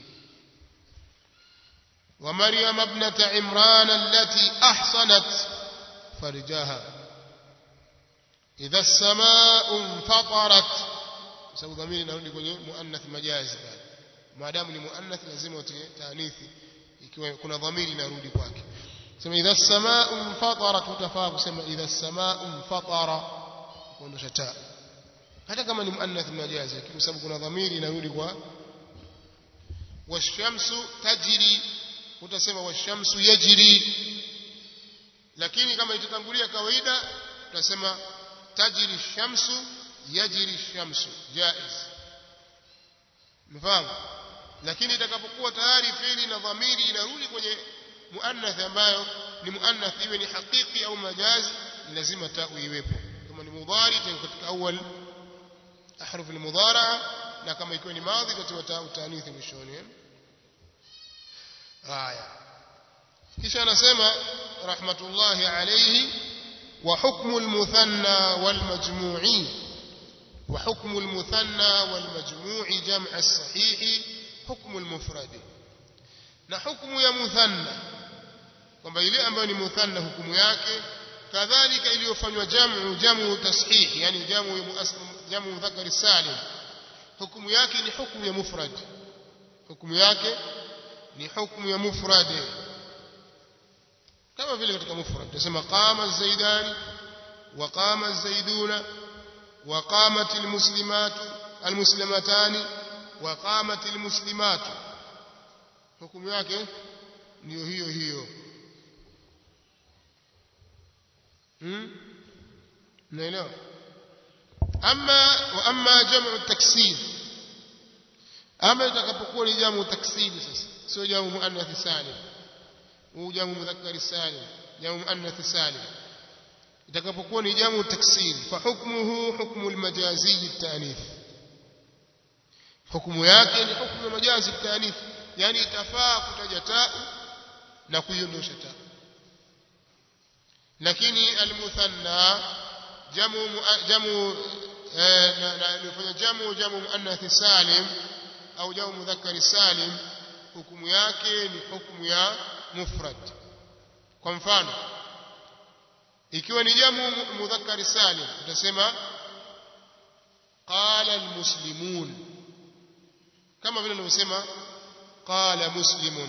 ومريم ابنة عمران التي أحصنت فرجها إذا السماء انفطرت سبب ضمير نرudi kwenye muannath majazi bali maadamu ni muannath lazima utie taanithi ikiwa kuna dhamiri inarudi kwake sema idha as-samaa infatarat utafaa kusema idha as-samaa infatara kuondosha ta hata kama ni muannath majazi kwa sababu kuna dhamiri inarudi kwa washamsu tajri utasema washamsu yajri lakini kama itatangulia kawaida utasema tajri shamsu yajri shamsu jaiz mfahamu lakini itakapokuwa tayari fi'li na dhamiri inarudi kwenye muannath ambayo ni muannath iwe ni hakiki au majazi lazima ta'u iwepo kama ni mudhari katika awal ahruf al-mudhara'a na kama ikiwa ni madhi katika ta'u ta'nith mwishoni haya kisha anasema rahmatullahi alayhi wa hukmu al-muthanna wal majmu'i wa hukmu al-muthanna wal majmu'i jam' as-sahih hukmu al-mufrad na hukmu ya muthanna kwamba ile ambayo ni muthanna hukumu yake kadhalika iliyofanywa jam'u jam'u tashih yani jam'u jam'u mudhakkar salim hukumu yake ni hukumu ya mufrad hukumu yake ni hukumu ya mufrad kama vile katika mufrad tunasema qama az-zaidani wa qama az-zaiduna wa qamat al-muslimatu al-muslimatani wa qamat al-muslimatu hukumu yake ndio hiyo hiyo hmm naelewa ama wa ama jamu taksir ama itakapokuwa ni jamu taksir sasa sio jamu muannath salim au jamu mudhakkar salim jamu muannath salim itakapokuwa ni jamu taksir fa hukmuhu hukmu almajazi at-ta'nith hukumu yake ni hukumu ya majazi at-ta'nith yani itafaa kutaja ta na kuiondosha ta lakini almuthanna jamu jamu na nifanya jamu jamu muannath salim au jamu mudhakkar salim hukumu yake ni hukumu ya mufrad kwa mfano ikiwa ni jamu mudhakkar salim utasema qala almuslimun kama vile unavyosema qala muslimun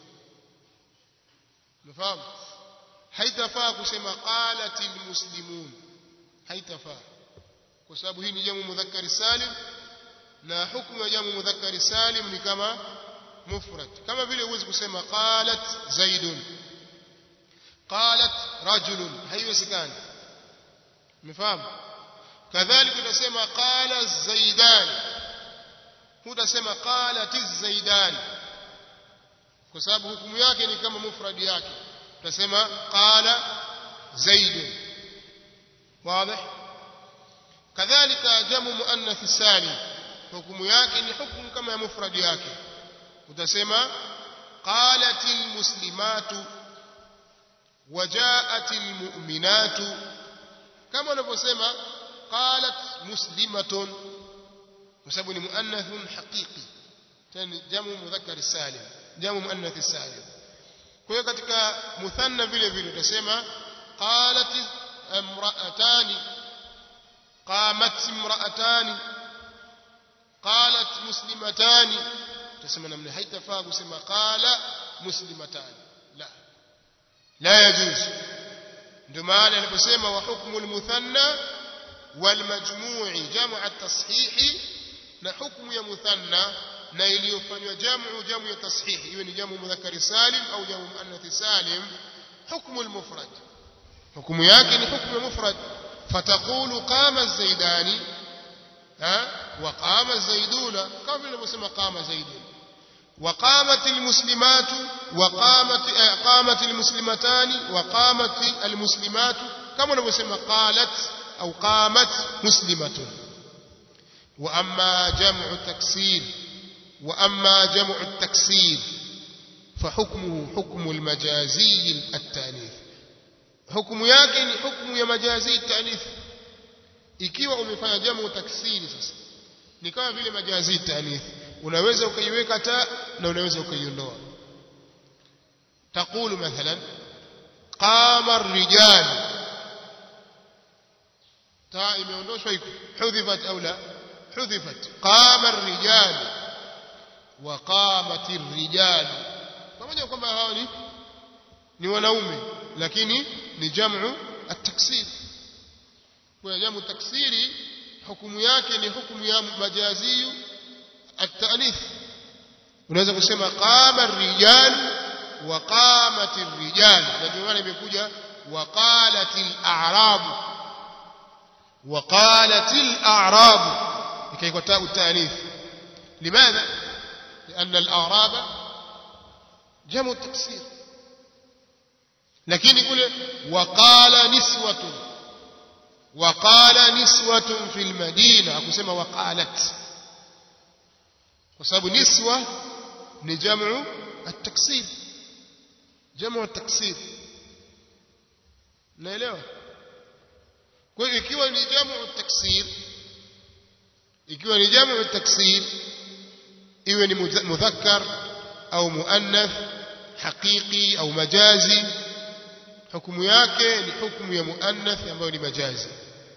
mfahamu haitafaa kusema qalatil muslimun haitafaa kwa sababu hii ni jamu mudhakkar salim na hukumu ya jamu mudhakkar salim ni kama mufrad kama vile huwezi kusema qalat zaidun qalat rajulun haiwezekani mfahamu kadhalika utasema qala zaidan hutasema qalatiz zaidan kwa sababu hukumu yake ni kama mufrad yake utasema qala zaidun wazi kadhalika jamu muannath salim hukumu yake ni hukumu kama ya mufrad yake utasema qalatil muslimatu wajaatil mu'minatu kama unavyosema qalat muslimatun kwa sababu ni muannathun haqiqi tani jamu mudhakkar salim jamu muannath salim kwa hiyo katika muthanna vile vile utasema qalat imra'atani qamat imra'atani qalat muslimatani utasema namna haitafaa kusema qala muslimatani la la yajuz ndio maana aliposema wa hukmu almuthanna wal majmu'i jamu' at-tashih na hukmu ya muthanna na iliyofanywa jamu jamu ya tashih iwe ni jamu mudhakkar salim au jamu muannath salim hukmu almufrad hukumu yake ni hukmu ya mufrad fataqulu qama az-zaidani ha wa qama az-zaiduna kama vile unasema qama zaidun وقامت المسلمات وقامت قامت المسلمتان وقامت المسلمات كما نسمى قالت أو قامت مسلمة وأما جمع التكسير وأما جمع التكسير فحكمه حكم المجازي التأنيث حكم yake ni hukumu ya majazi التأنيث ikiwa umefanya jamu taksiri sasa ni kama vile majazi التأنيث unaweza ukaiweka ta na unaweza ukaiondoa taqulu mathalan qama ar-rijal ta imeondoshwa iko hudhifat au la hudhifat qama ar-rijal wa qamat ar-rijal pamoja kwamba hao ni ni wanaume lakini ni jamu at-taksir kwa jamu taksiri hukumu yake ni hukumu ya majazi التأنيث unaweza kusema qama ar-rijal wa qamat ar-rijal ndio maana imekuja wa qalatil a'rab wa qalatil a'rab ikaiko ta at-ta'nith limadha لأن الأعراب جمع التكسير لكن يقول وقال نسوة وقال نسوة في المدينة أكسما وقالت وسبب نسوة نجمع التكسير جمع التكسير naelewa kwa hiyo ikiwa ni jamu taksir ikiwa ni jamu taksir iwe ni mudhakkar au muannath haqiqi au majazi hukumu yake ni hukumu ya muannath ambayo ni majazi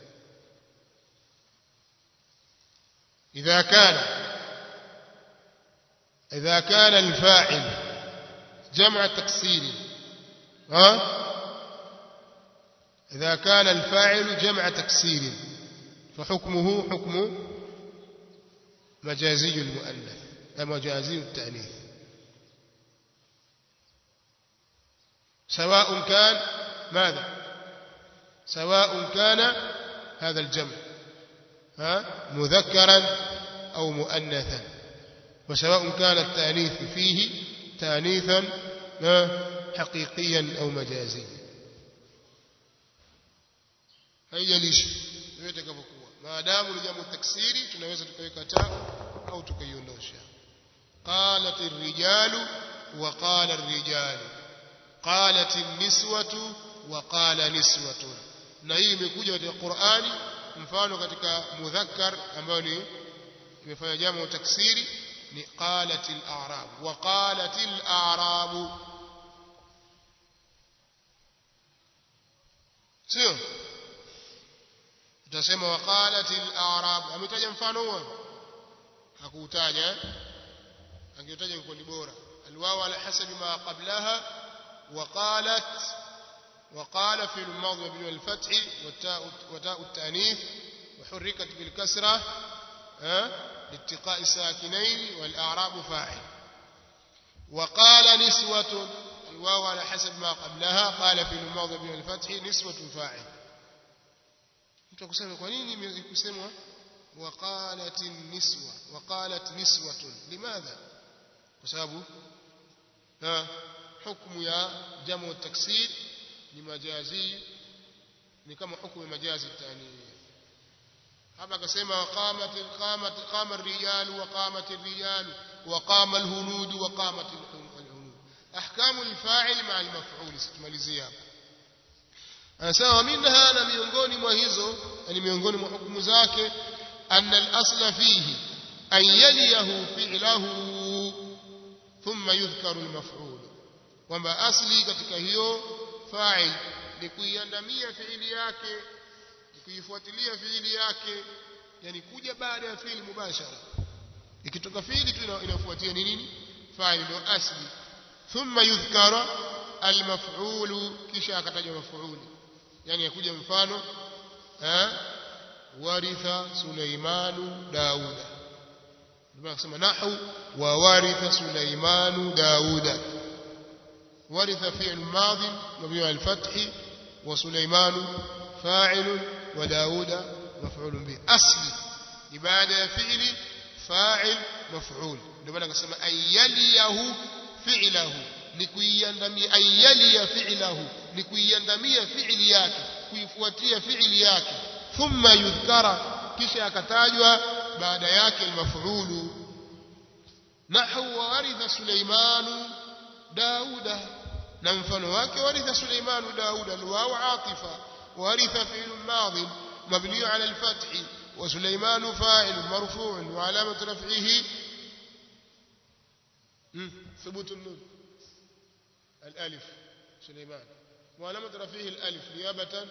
idha kana idha kana al-fa'il jam'a taksir ha إذا كان الفاعل جمع تكسير فحكمه حكم مجازي المؤنث مجازي التأنيث سواء كان ماذا سواء كان هذا الجمع ها مذكرا أو مؤنثا وسواء كان التأنيث فيه تأنيثا حقيقيا أو مجازيا haijalishi yote itakapokuwa maadamu ni jamu taksiri tunaweza tukaweka ta au tukaiondosha qalat ar-rijalu wa qala ar-rijalu qalat an-niswatu wa qala niswatun na hii imekuja katika Qur'ani mfano katika mudhakkar ambayo ni imefanya jamu taksiri ni qalat al-a'rab wa qalat al-a'rab sio utasema wa qalat al-a'rab ametaja mfano huo hakutaja angetaja ingekuwa ni bora alwaw ala hasabi ma qablaha wa qalat wa qala fi al-madhi bil al-fath wa ta'u wa ta'u at-ta'nith wa hurrikat bil kasra لاتقاء الساكنين والأعراب فاعل وقال نسوة الواو على حسب ما قبلها قال في الماضي بالفتح نسوة فاعل انت kusema kwa nini ikusemwa وقالت النسوة وقالت نسوة لماذا kwa sababu ha hukumu ya jamu taksir ni majazi ni kama hukumu majazi tani hapa akasema waqamat qamat qama ar-rijal wa qamat ar-rijal wa qama al-hunud wa qamat al-hunud ahkamu al-fa'il ma'a al-maf'ul situmalizia hapa anasema minha na miongoni mwa hizo ni miongoni mwa hukumu zake anna al-asla fihi an yaliyahu fi'luhu thumma yudhkaru al-maf'ul kwamba asli katika hiyo fa'il ni kuiandamia fi'ili yake kuifuatilia fiili yake yani kuja baada ya fiili mubashara ikitoka fiili tu inafuatia ni nini fa'il ndio asli thumma yudhkara al-maf'ul kisha akatajwa maf'ul yani yakuja mfano eh waritha Suleimanu Dauda ndio kusema nahu wa waritha Suleimanu Dauda waritha fi'l madhi mabni al-fath wa Suleimanu fa'il وداود مفعول به أصل إبادة فعل فاعل مفعول لما نقسم أن يليه فعله لكيندمي أن يلي فعله لكيندمي فعلياك كيفوتي فعلياك ثم يذكر كشا كتاجوا بعد ياك المفعول نحو ورث سليمان داود ننفل واك ورث سليمان داود الواو عاطفة ورث فعل ماض مبني على الفتح وسليمان فاعل مرفوع وعلامة رفعه ثبوت النون الألف سليمان وعلامة رفعه الألف نيابة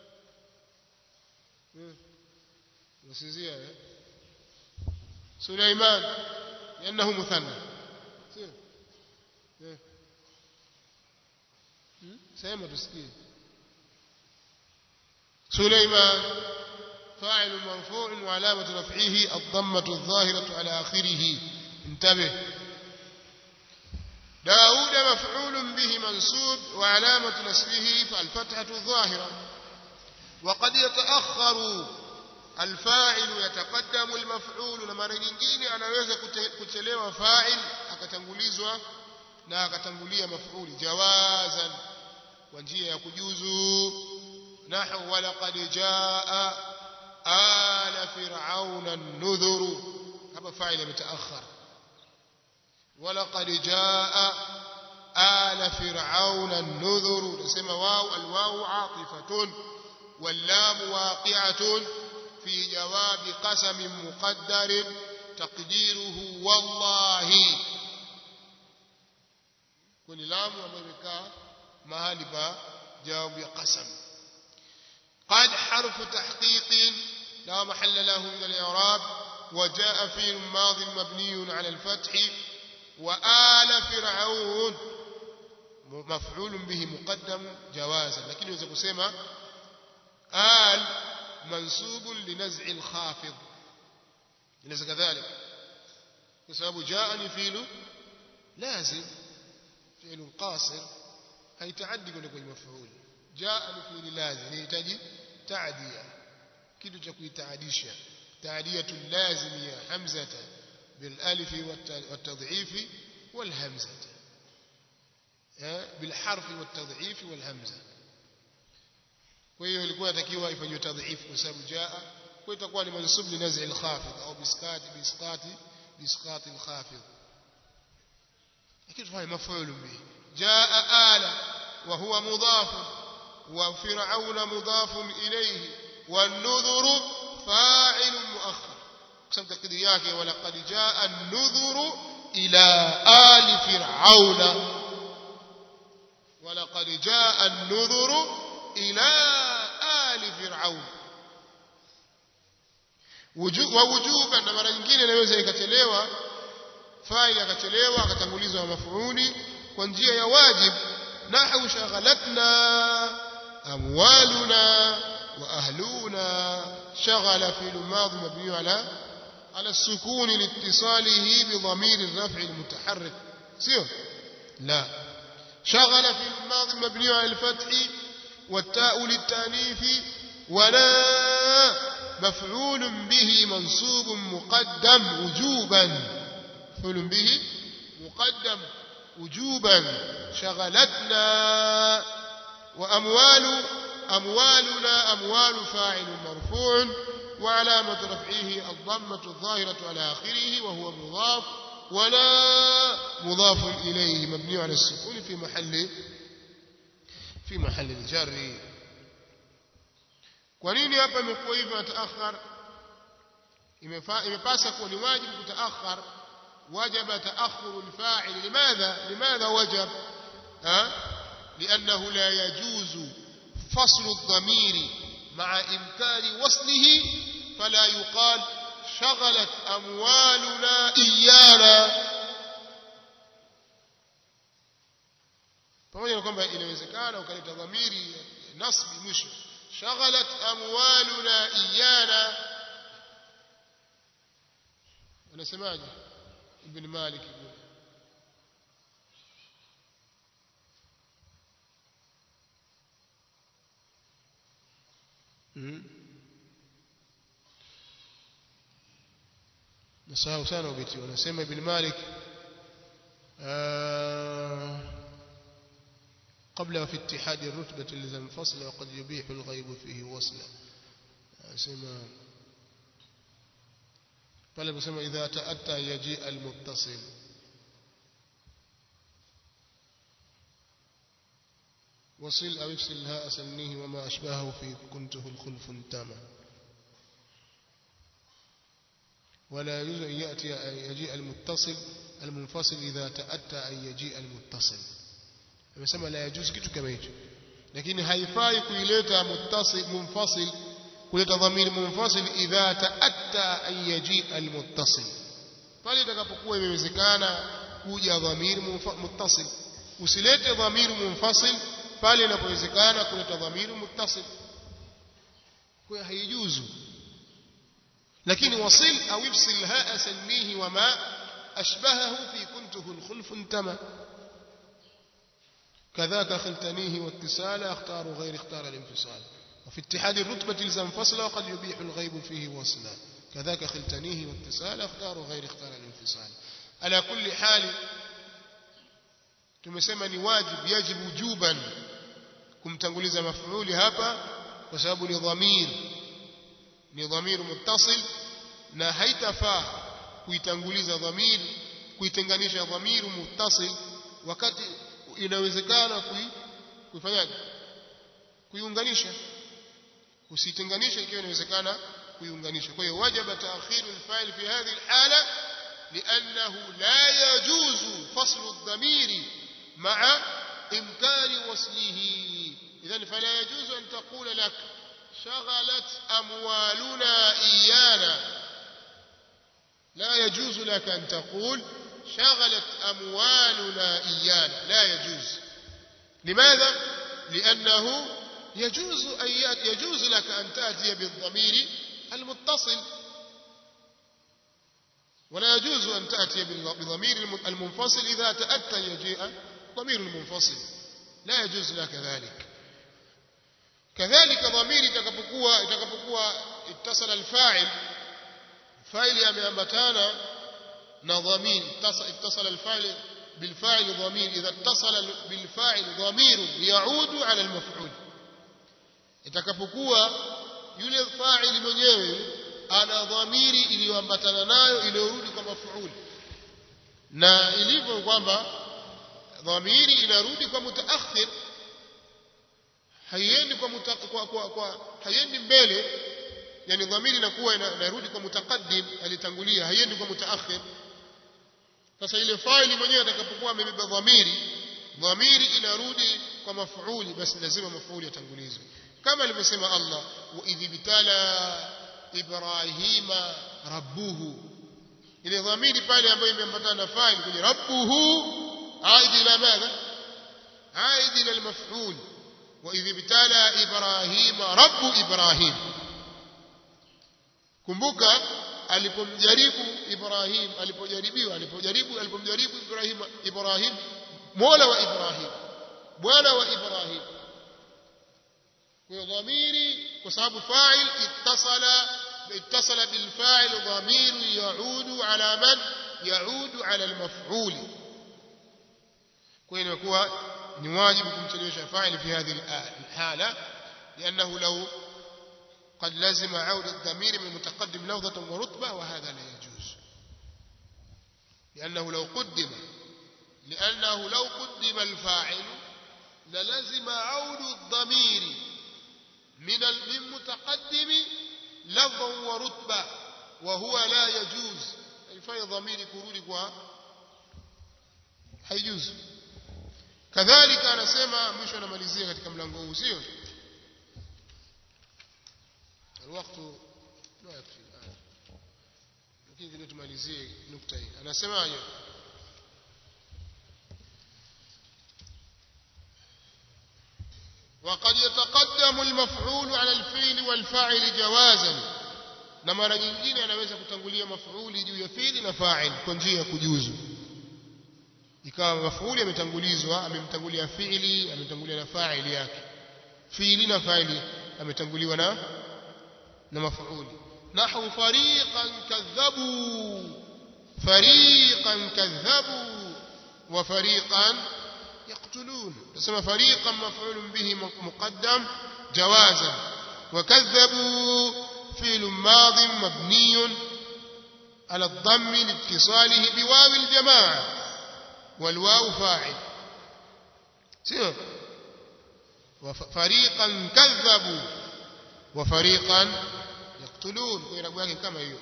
وسيزيها سليمان لأنه مثنى سيما تسكين سليمان فاعل مرفوع وعلامة رفعه الضمة الظاهرة على آخره انتبه داود مفعول به منصوب وعلامة نسبه فالفتحة الظاهرة وقد يتأخر الفاعل يتقدم المفعول na mara nyingine anaweza kuchelewa fa'il akatangulizwa na akatangulia maf'ul jawazan kwa njia ya kujuzu نحو ولقد جاء آل فرعون النذر هذا فاعل متأخر ولقد جاء آل فرعون النذر تسمى واو الواو عاطفة واللام واقعة في جواب قسم مقدر تقديره والله كن لام ومبكى mahali pa jawabu ya qasam قد حرف تحقيق لا محل له من الإعراب وجاء في الماضي مبني على الفتح وآل فرعون مفعول به مقدم جوازا لكن يوزا كسيما آل منسوب لنزع الخافض ليس كذلك بسبب جاءني فيل لازم فعل قاصر هيتعدي كل مفعول جاءني فيل لازم يحتاج تعديه kitu cha kuitaadisha taadiyatu lazim ya hamzata bil alif wat tad'if wal hamza bil harf wat tad'if wal hamza kwa hiyo ilikuwa inatakiwa ifanywe tadhif kwa sababu jaa kwa itakuwa ni mansub li naz'i al-khafid au biskati biskati biskati al-khafid lakini tufanye maf'ul bihi jaa ala wa huwa mudaf wa fir'auna mudaf ilayhi wan-nudhur fa'il mu'akhkhar kusema takdiri yake wala qad jaa an-nudhur ila ali fir'auna wala qad jaa an-nudhur ila ali fir'aun ووجوبا na mara nyingine inaweza ikachelewa fa'il akachelewa akatangulizwa mafuuli kwa njia ya wajib nahwu shaghalatna amwaluna wa ahluna shaghala fi'l madhi mabni ala ala السكون لاتصاله بضمير الرفع المتحرك سيو لا شغل في الماضي مبني على الفتح والتاء للتانيث ولا مفعول به منصوب مقدم وجوبا مفعول به مقدم وجوبا شغلتنا وأموال أموالنا أموال فاعل مرفوع وعلامة رفعه الضمة الظاهرة على آخره وهو مضاف ولا مضاف إليه مبني على السكون في محل في محل الجر. kwa nini hapa imekuwa hivyo ataakhar imepasa kuwa ni wajibu kutaakhar wajaba taakhuru alfa'il limadha limadha wajab ha لانه لا يجوز فصل الضمير مع امكان وصله فلا يقال شغلت اموالنا ايانا pamoja na kwamba inawezekana ukaleta dhamiri nasbi mwisho شغلت أموالنا إيانا أنا سمعت ابن مالك يقول نساه سنة وبيتي وأنا سمع ابن مالك آه قبل في اتحاد الرتبة اللي منفصلة وقد يبيح الغيب فيه وصلا سمع قال بسمع إذا تأتى يجيء المتصل وصل أو يفصل ها أسلنيه وما أشبهه في كنته الخلف تاما ولا يجوز أن يأتي أن يجيء المتصل المنفصل إذا تأتى أن يجيء المتصل amesema la yajuzu kitu kama hicho lakini haifai kuileta muttasil munfasil kuleta dhamiri munfasil idha taatta an yaji almuttasil pale itakapokuwa imewezekana kuja dhamiri muttasil usilete dhamiri munfasil pale inapowezekana kuleta dhamiri muttasil kwa haijuzu lakini wasil au ifsil ha asalmihi wama ashbahahu fi kuntuhu alkhulf tama كذاك خلتنيه واتصال اختار غير اختار الانفصال وفي اتحاد الرتبة لزم فصلا وقد يبيح الغيب فيه وصلا كذاك خلتنيه واتصال اختار غير اختار الانفصال على كل حال tumesema ni wajib yajibu wujuban kumtanguliza maf'uli hapa kwa sababu ni dhamir ni dhamir muttasil na haitafaa kuitanguliza dhamir kuitenganisha dhamir muttasil wakati inawezekana kuifanyaje kuiunganisha usitenganisha ikiwa inawezekana kuiunganisha kwa hiyo wajaba ta'khir al-fa'il fi hadhihi al-hala li'annahu la yajuzu fasl ad-damir ma'a imkan waslihi idhan fala yajuzu an taqula lak shaghalat amwaluna iyana la yajuzu lak an taqul شغلت أموالنا إيانا لا يجوز لماذا؟ لأنه يجوز أن يجوز لك أن تأتي بالضمير المتصل ولا يجوز أن تأتي بضمير المنفصل إذا تأتى يجيء ضمير المنفصل لا يجوز لك ذلك كذلك ضمير تكبقوا تكبقوا اتصل الفاعل فاعل يمامتانا نضمير اتصل الفاعل بالفاعل ضمير إذا اتصل بالفاعل ضمير يعود على المفعول itakapokuwa yule fa'ili mwenyewe ana dhamiri iliyoambatana nayo iliyorudi kwa mafuuli, na ilivyo kwamba dhamiri inarudi kwa mutaakhir, haiendi kwa, muta, kwa, kwa, kwa haiendi mbele, yani dhamiri inakuwa inarudi kwa mutaqaddim alitangulia, haiendi kwa mutaakhir. Sasa ile fa'ili mwenyewe atakapokuwa amebeba dhamiri, dhamiri inarudi kwa mafuuli, basi lazima mafuuli yatangulizwe, kama alivyosema Allah, wa idhibtala ibrahima rabbuhu. ile dhamiri pale ambayo imeambatana na fa'il kwenye rabbuhu aidi ila madha, aidi ila al-maf'ul. wa idhibtala ibrahima rabbu ibrahim. Kumbuka alipomjaribu Ibrahim, alipojaribiwa alipojaribu alipomjaribu Ibrahim Ibrahim mola wa Ibrahim, bwana wa Ibrahim. kwa dhamiri, kwa sababu fa'il ittasala ittasala bil fa'il, dhamiru yaudu ala man yaudu ala al maf'ul. kwa hiyo inakuwa ni wajibu kumchelewesha fa'il fi hadhihi al hala, لانه لو قد لازم عود الضمير من المتقدم لفظة ورتبة، وهذا لا يجوز، لأنه لو قدم لأنه لو قدم الفاعل للزم عود الضمير من المتقدم لفظا ورتبة، وهو لا يجوز. الفاء ضمير كروري كوا هيجوز. كذلك أنا سمع مش أنا ماليزيا katika mlango huu, sio الوقت لا يكفي الآن، لكن نتماليزيه نكتة hii. anasema hiyo وقد يتقدم المفعول على الفعل والفاعل جوازا، na mara nyingine anaweza kutangulia mafuuli juu ya fi'li na fa'il kwa njia ya kujuzu. ikawa mafuuli ametangulizwa, amemtangulia fi'li, ametangulia na fa'ili yake, fi'li na fa'ili ametanguliwa na na mafuuli. nahwu fariqan kadhabu, fariqan kadhabu wa fariqan يقتلون. تسمى فريقا مفعول به مقدم جوازا، وكذبوا فعل ماض مبني على الضم لاتصاله بواو الجماعة، والواو فاعل. وفريقا كذبوا وفريقا يقتلون، ويرجعوا كما hiyo.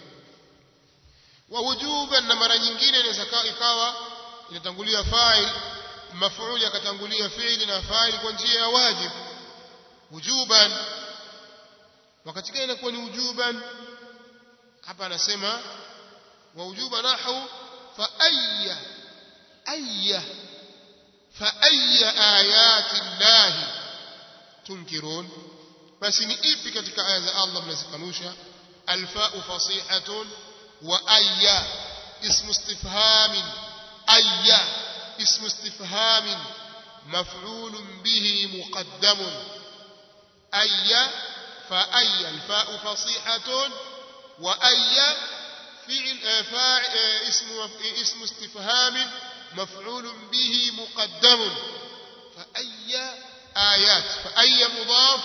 ووجوبا na mara nyingine inaweza ikawa inatangulia fa'il, maf'ul yakatangulia fi'li na fa'il kwa njia ya wajib, wujuban. wakati gani inakuwa ni wujuban? hapa anasema wa wujuba nahwu fa ayya ayya fa ayya ayati llahi tunkirun. basi ni ipi katika aya za Allah mnazikanusha? alfa'u fasihatun wa ayya ismu istifhamin, ayya اسم استفهام مفعول به مقدم، أي فأي الفاء فصيحة، وأي فعل فاعل اسم اسم استفهام مفعول به مقدم. فأي آيات، فأي مضاف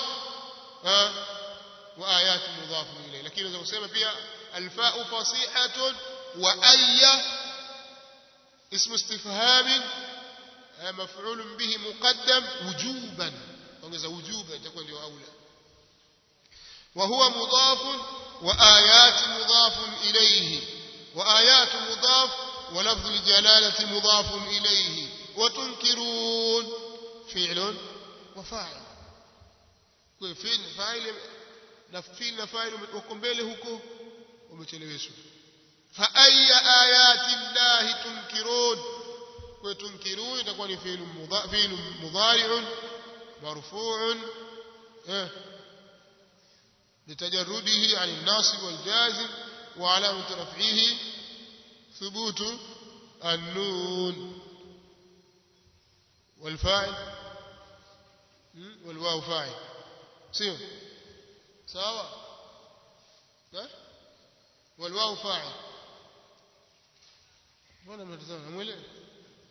وآيات مضاف إليه. لكن إذا قلنا فيها الفاء فصيحة وأي اسم استفهام مفعول به مقدم وجوبا، ongeza وجوبا itakuwa ndio aula. وهو مضاف وآيات مضاف إليه، وآيات مضاف ولفظ الجلالة مضاف إليه. وتنكرون فعل وفاعل، فعل فاعل نفعل فاعل وكم mbele huko umecheleweshwa. فأي آيات الله تنكرون، وتنكرون تكون فعل مضارع مرفوع لتجرده عن الناصب والجازم، وعلامة رفعه ثبوت النون، والفاعل والواو فاعل. سيو سوا والواو فاعل، وانا متزامن mwele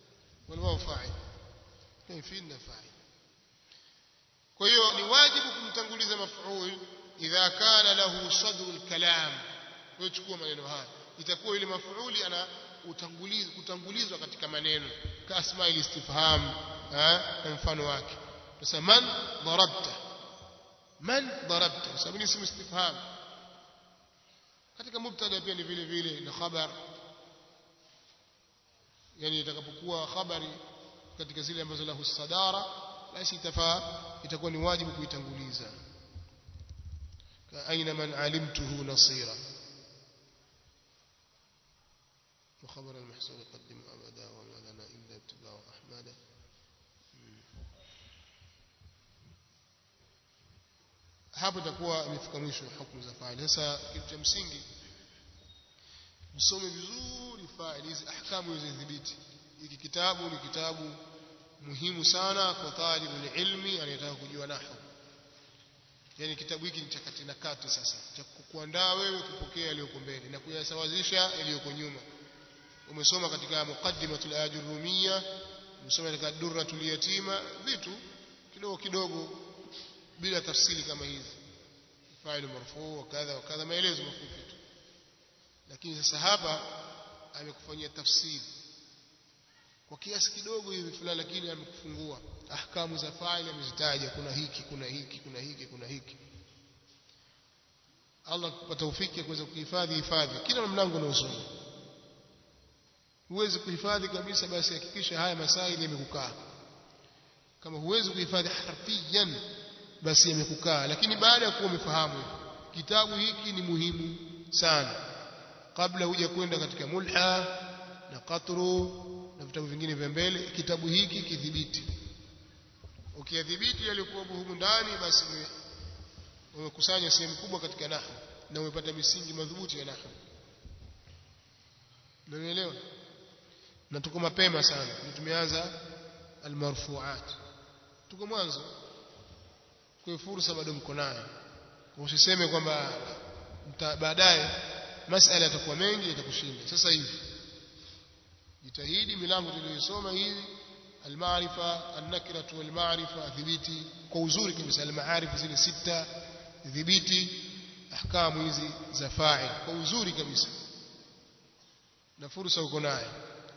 والواو فاعل كيف فعل فاعل. kwa hiyo ni wajibu kutanguliza maf'ul idha kana lahu sadru al-kalam uchukua maneno haya itakuwa ile maf'uli ana utangulizo kutangulizwa katika maneno ka asma al-istifham na mfano wake sasa man darabta man darabta sababu ni ismu istifham katika mubtada pia ni vile vile na khabar yani itakapokuwa khabari katika zile ambazo lahu sadara basi itafaa itakuwa ni wajibu kuitanguliza ka aina man alimtuhu nasira وخبر المحصول قدم أبدا وما لنا إلا اتباع أحمد hapo itakuwa imefika mwisho hukumu za faili sasa kitu cha msingi msome vizuri faili hizi ahkamu hizi dhibiti hiki kitabu ni kitabu muhimu sana kwa talibul ilmi anayetaka kujua nahwu yani kitabu hiki ni cha kati na kati sasa cha kukuandaa wewe kupokea yaliyoko mbele na kuyasawazisha yaliyoko nyuma umesoma katika muqaddimatul ajurumiyya umesoma katika durratul yatima vitu kidogo kidogo bila tafsiri kama hizi faili marfuu kadha kadha maelezo mafupi tu lakini sasa hapa amekufanyia tafsiri kwa kiasi kidogo hivi fulani lakini amekufungua ahkamu za faili amezitaja kuna hiki kuna hiki kuna hiki kuna hiki Allah akupa taufiki ya kuweza kuhifadhi hifadhi kila mlango unaosoma huwezi kuhifadhi kabisa basi hakikisha haya masaili yamekukaa kama huwezi kuhifadhi harfiyan basi yamekukaa lakini baada ya kuwa umefahamu kitabu hiki ni muhimu sana kabla huja kwenda katika mulha na qatru na vitabu vingine vya mbele kitabu hiki kidhibiti ukidhibiti yalikuwa humu ndani basi umekusanya sehemu kubwa katika nahwu na umepata misingi madhubuti ya nahwu unaelewa na tuko mapema sana tumeanza almarfuat tuko mwanzo kwa fursa bado mko nayo usiseme kwamba baadaye masala yatakuwa mengi yatakushinda sasa hivi jitahidi milango tuliyosoma hivi almaarifa an-nakiratu wal-ma'rifa dhibiti kwa uzuri kabisa al-ma'arif zile sita dhibiti ahkamu hizi za fa'il kwa uzuri kabisa na fursa uko nayo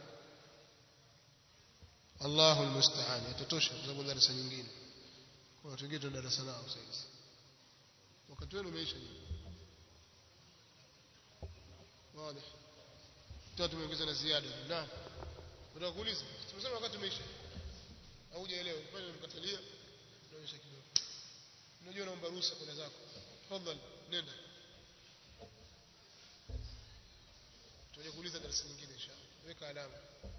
Allahu almusta'an yatatosha kwa sababu darasa nyingine kwa watu wengine tuna darasa nao sasa wakati wenu umeisha wazi tatu tumeongeza na ziada na unataka kuuliza tumesema wakati umeisha au hujaelewa pale nimkatalia naonyesha kidogo unajua naomba ruhusa kwa zako tafadhali nenda tuje kuuliza darasa nyingine inshallah weka alama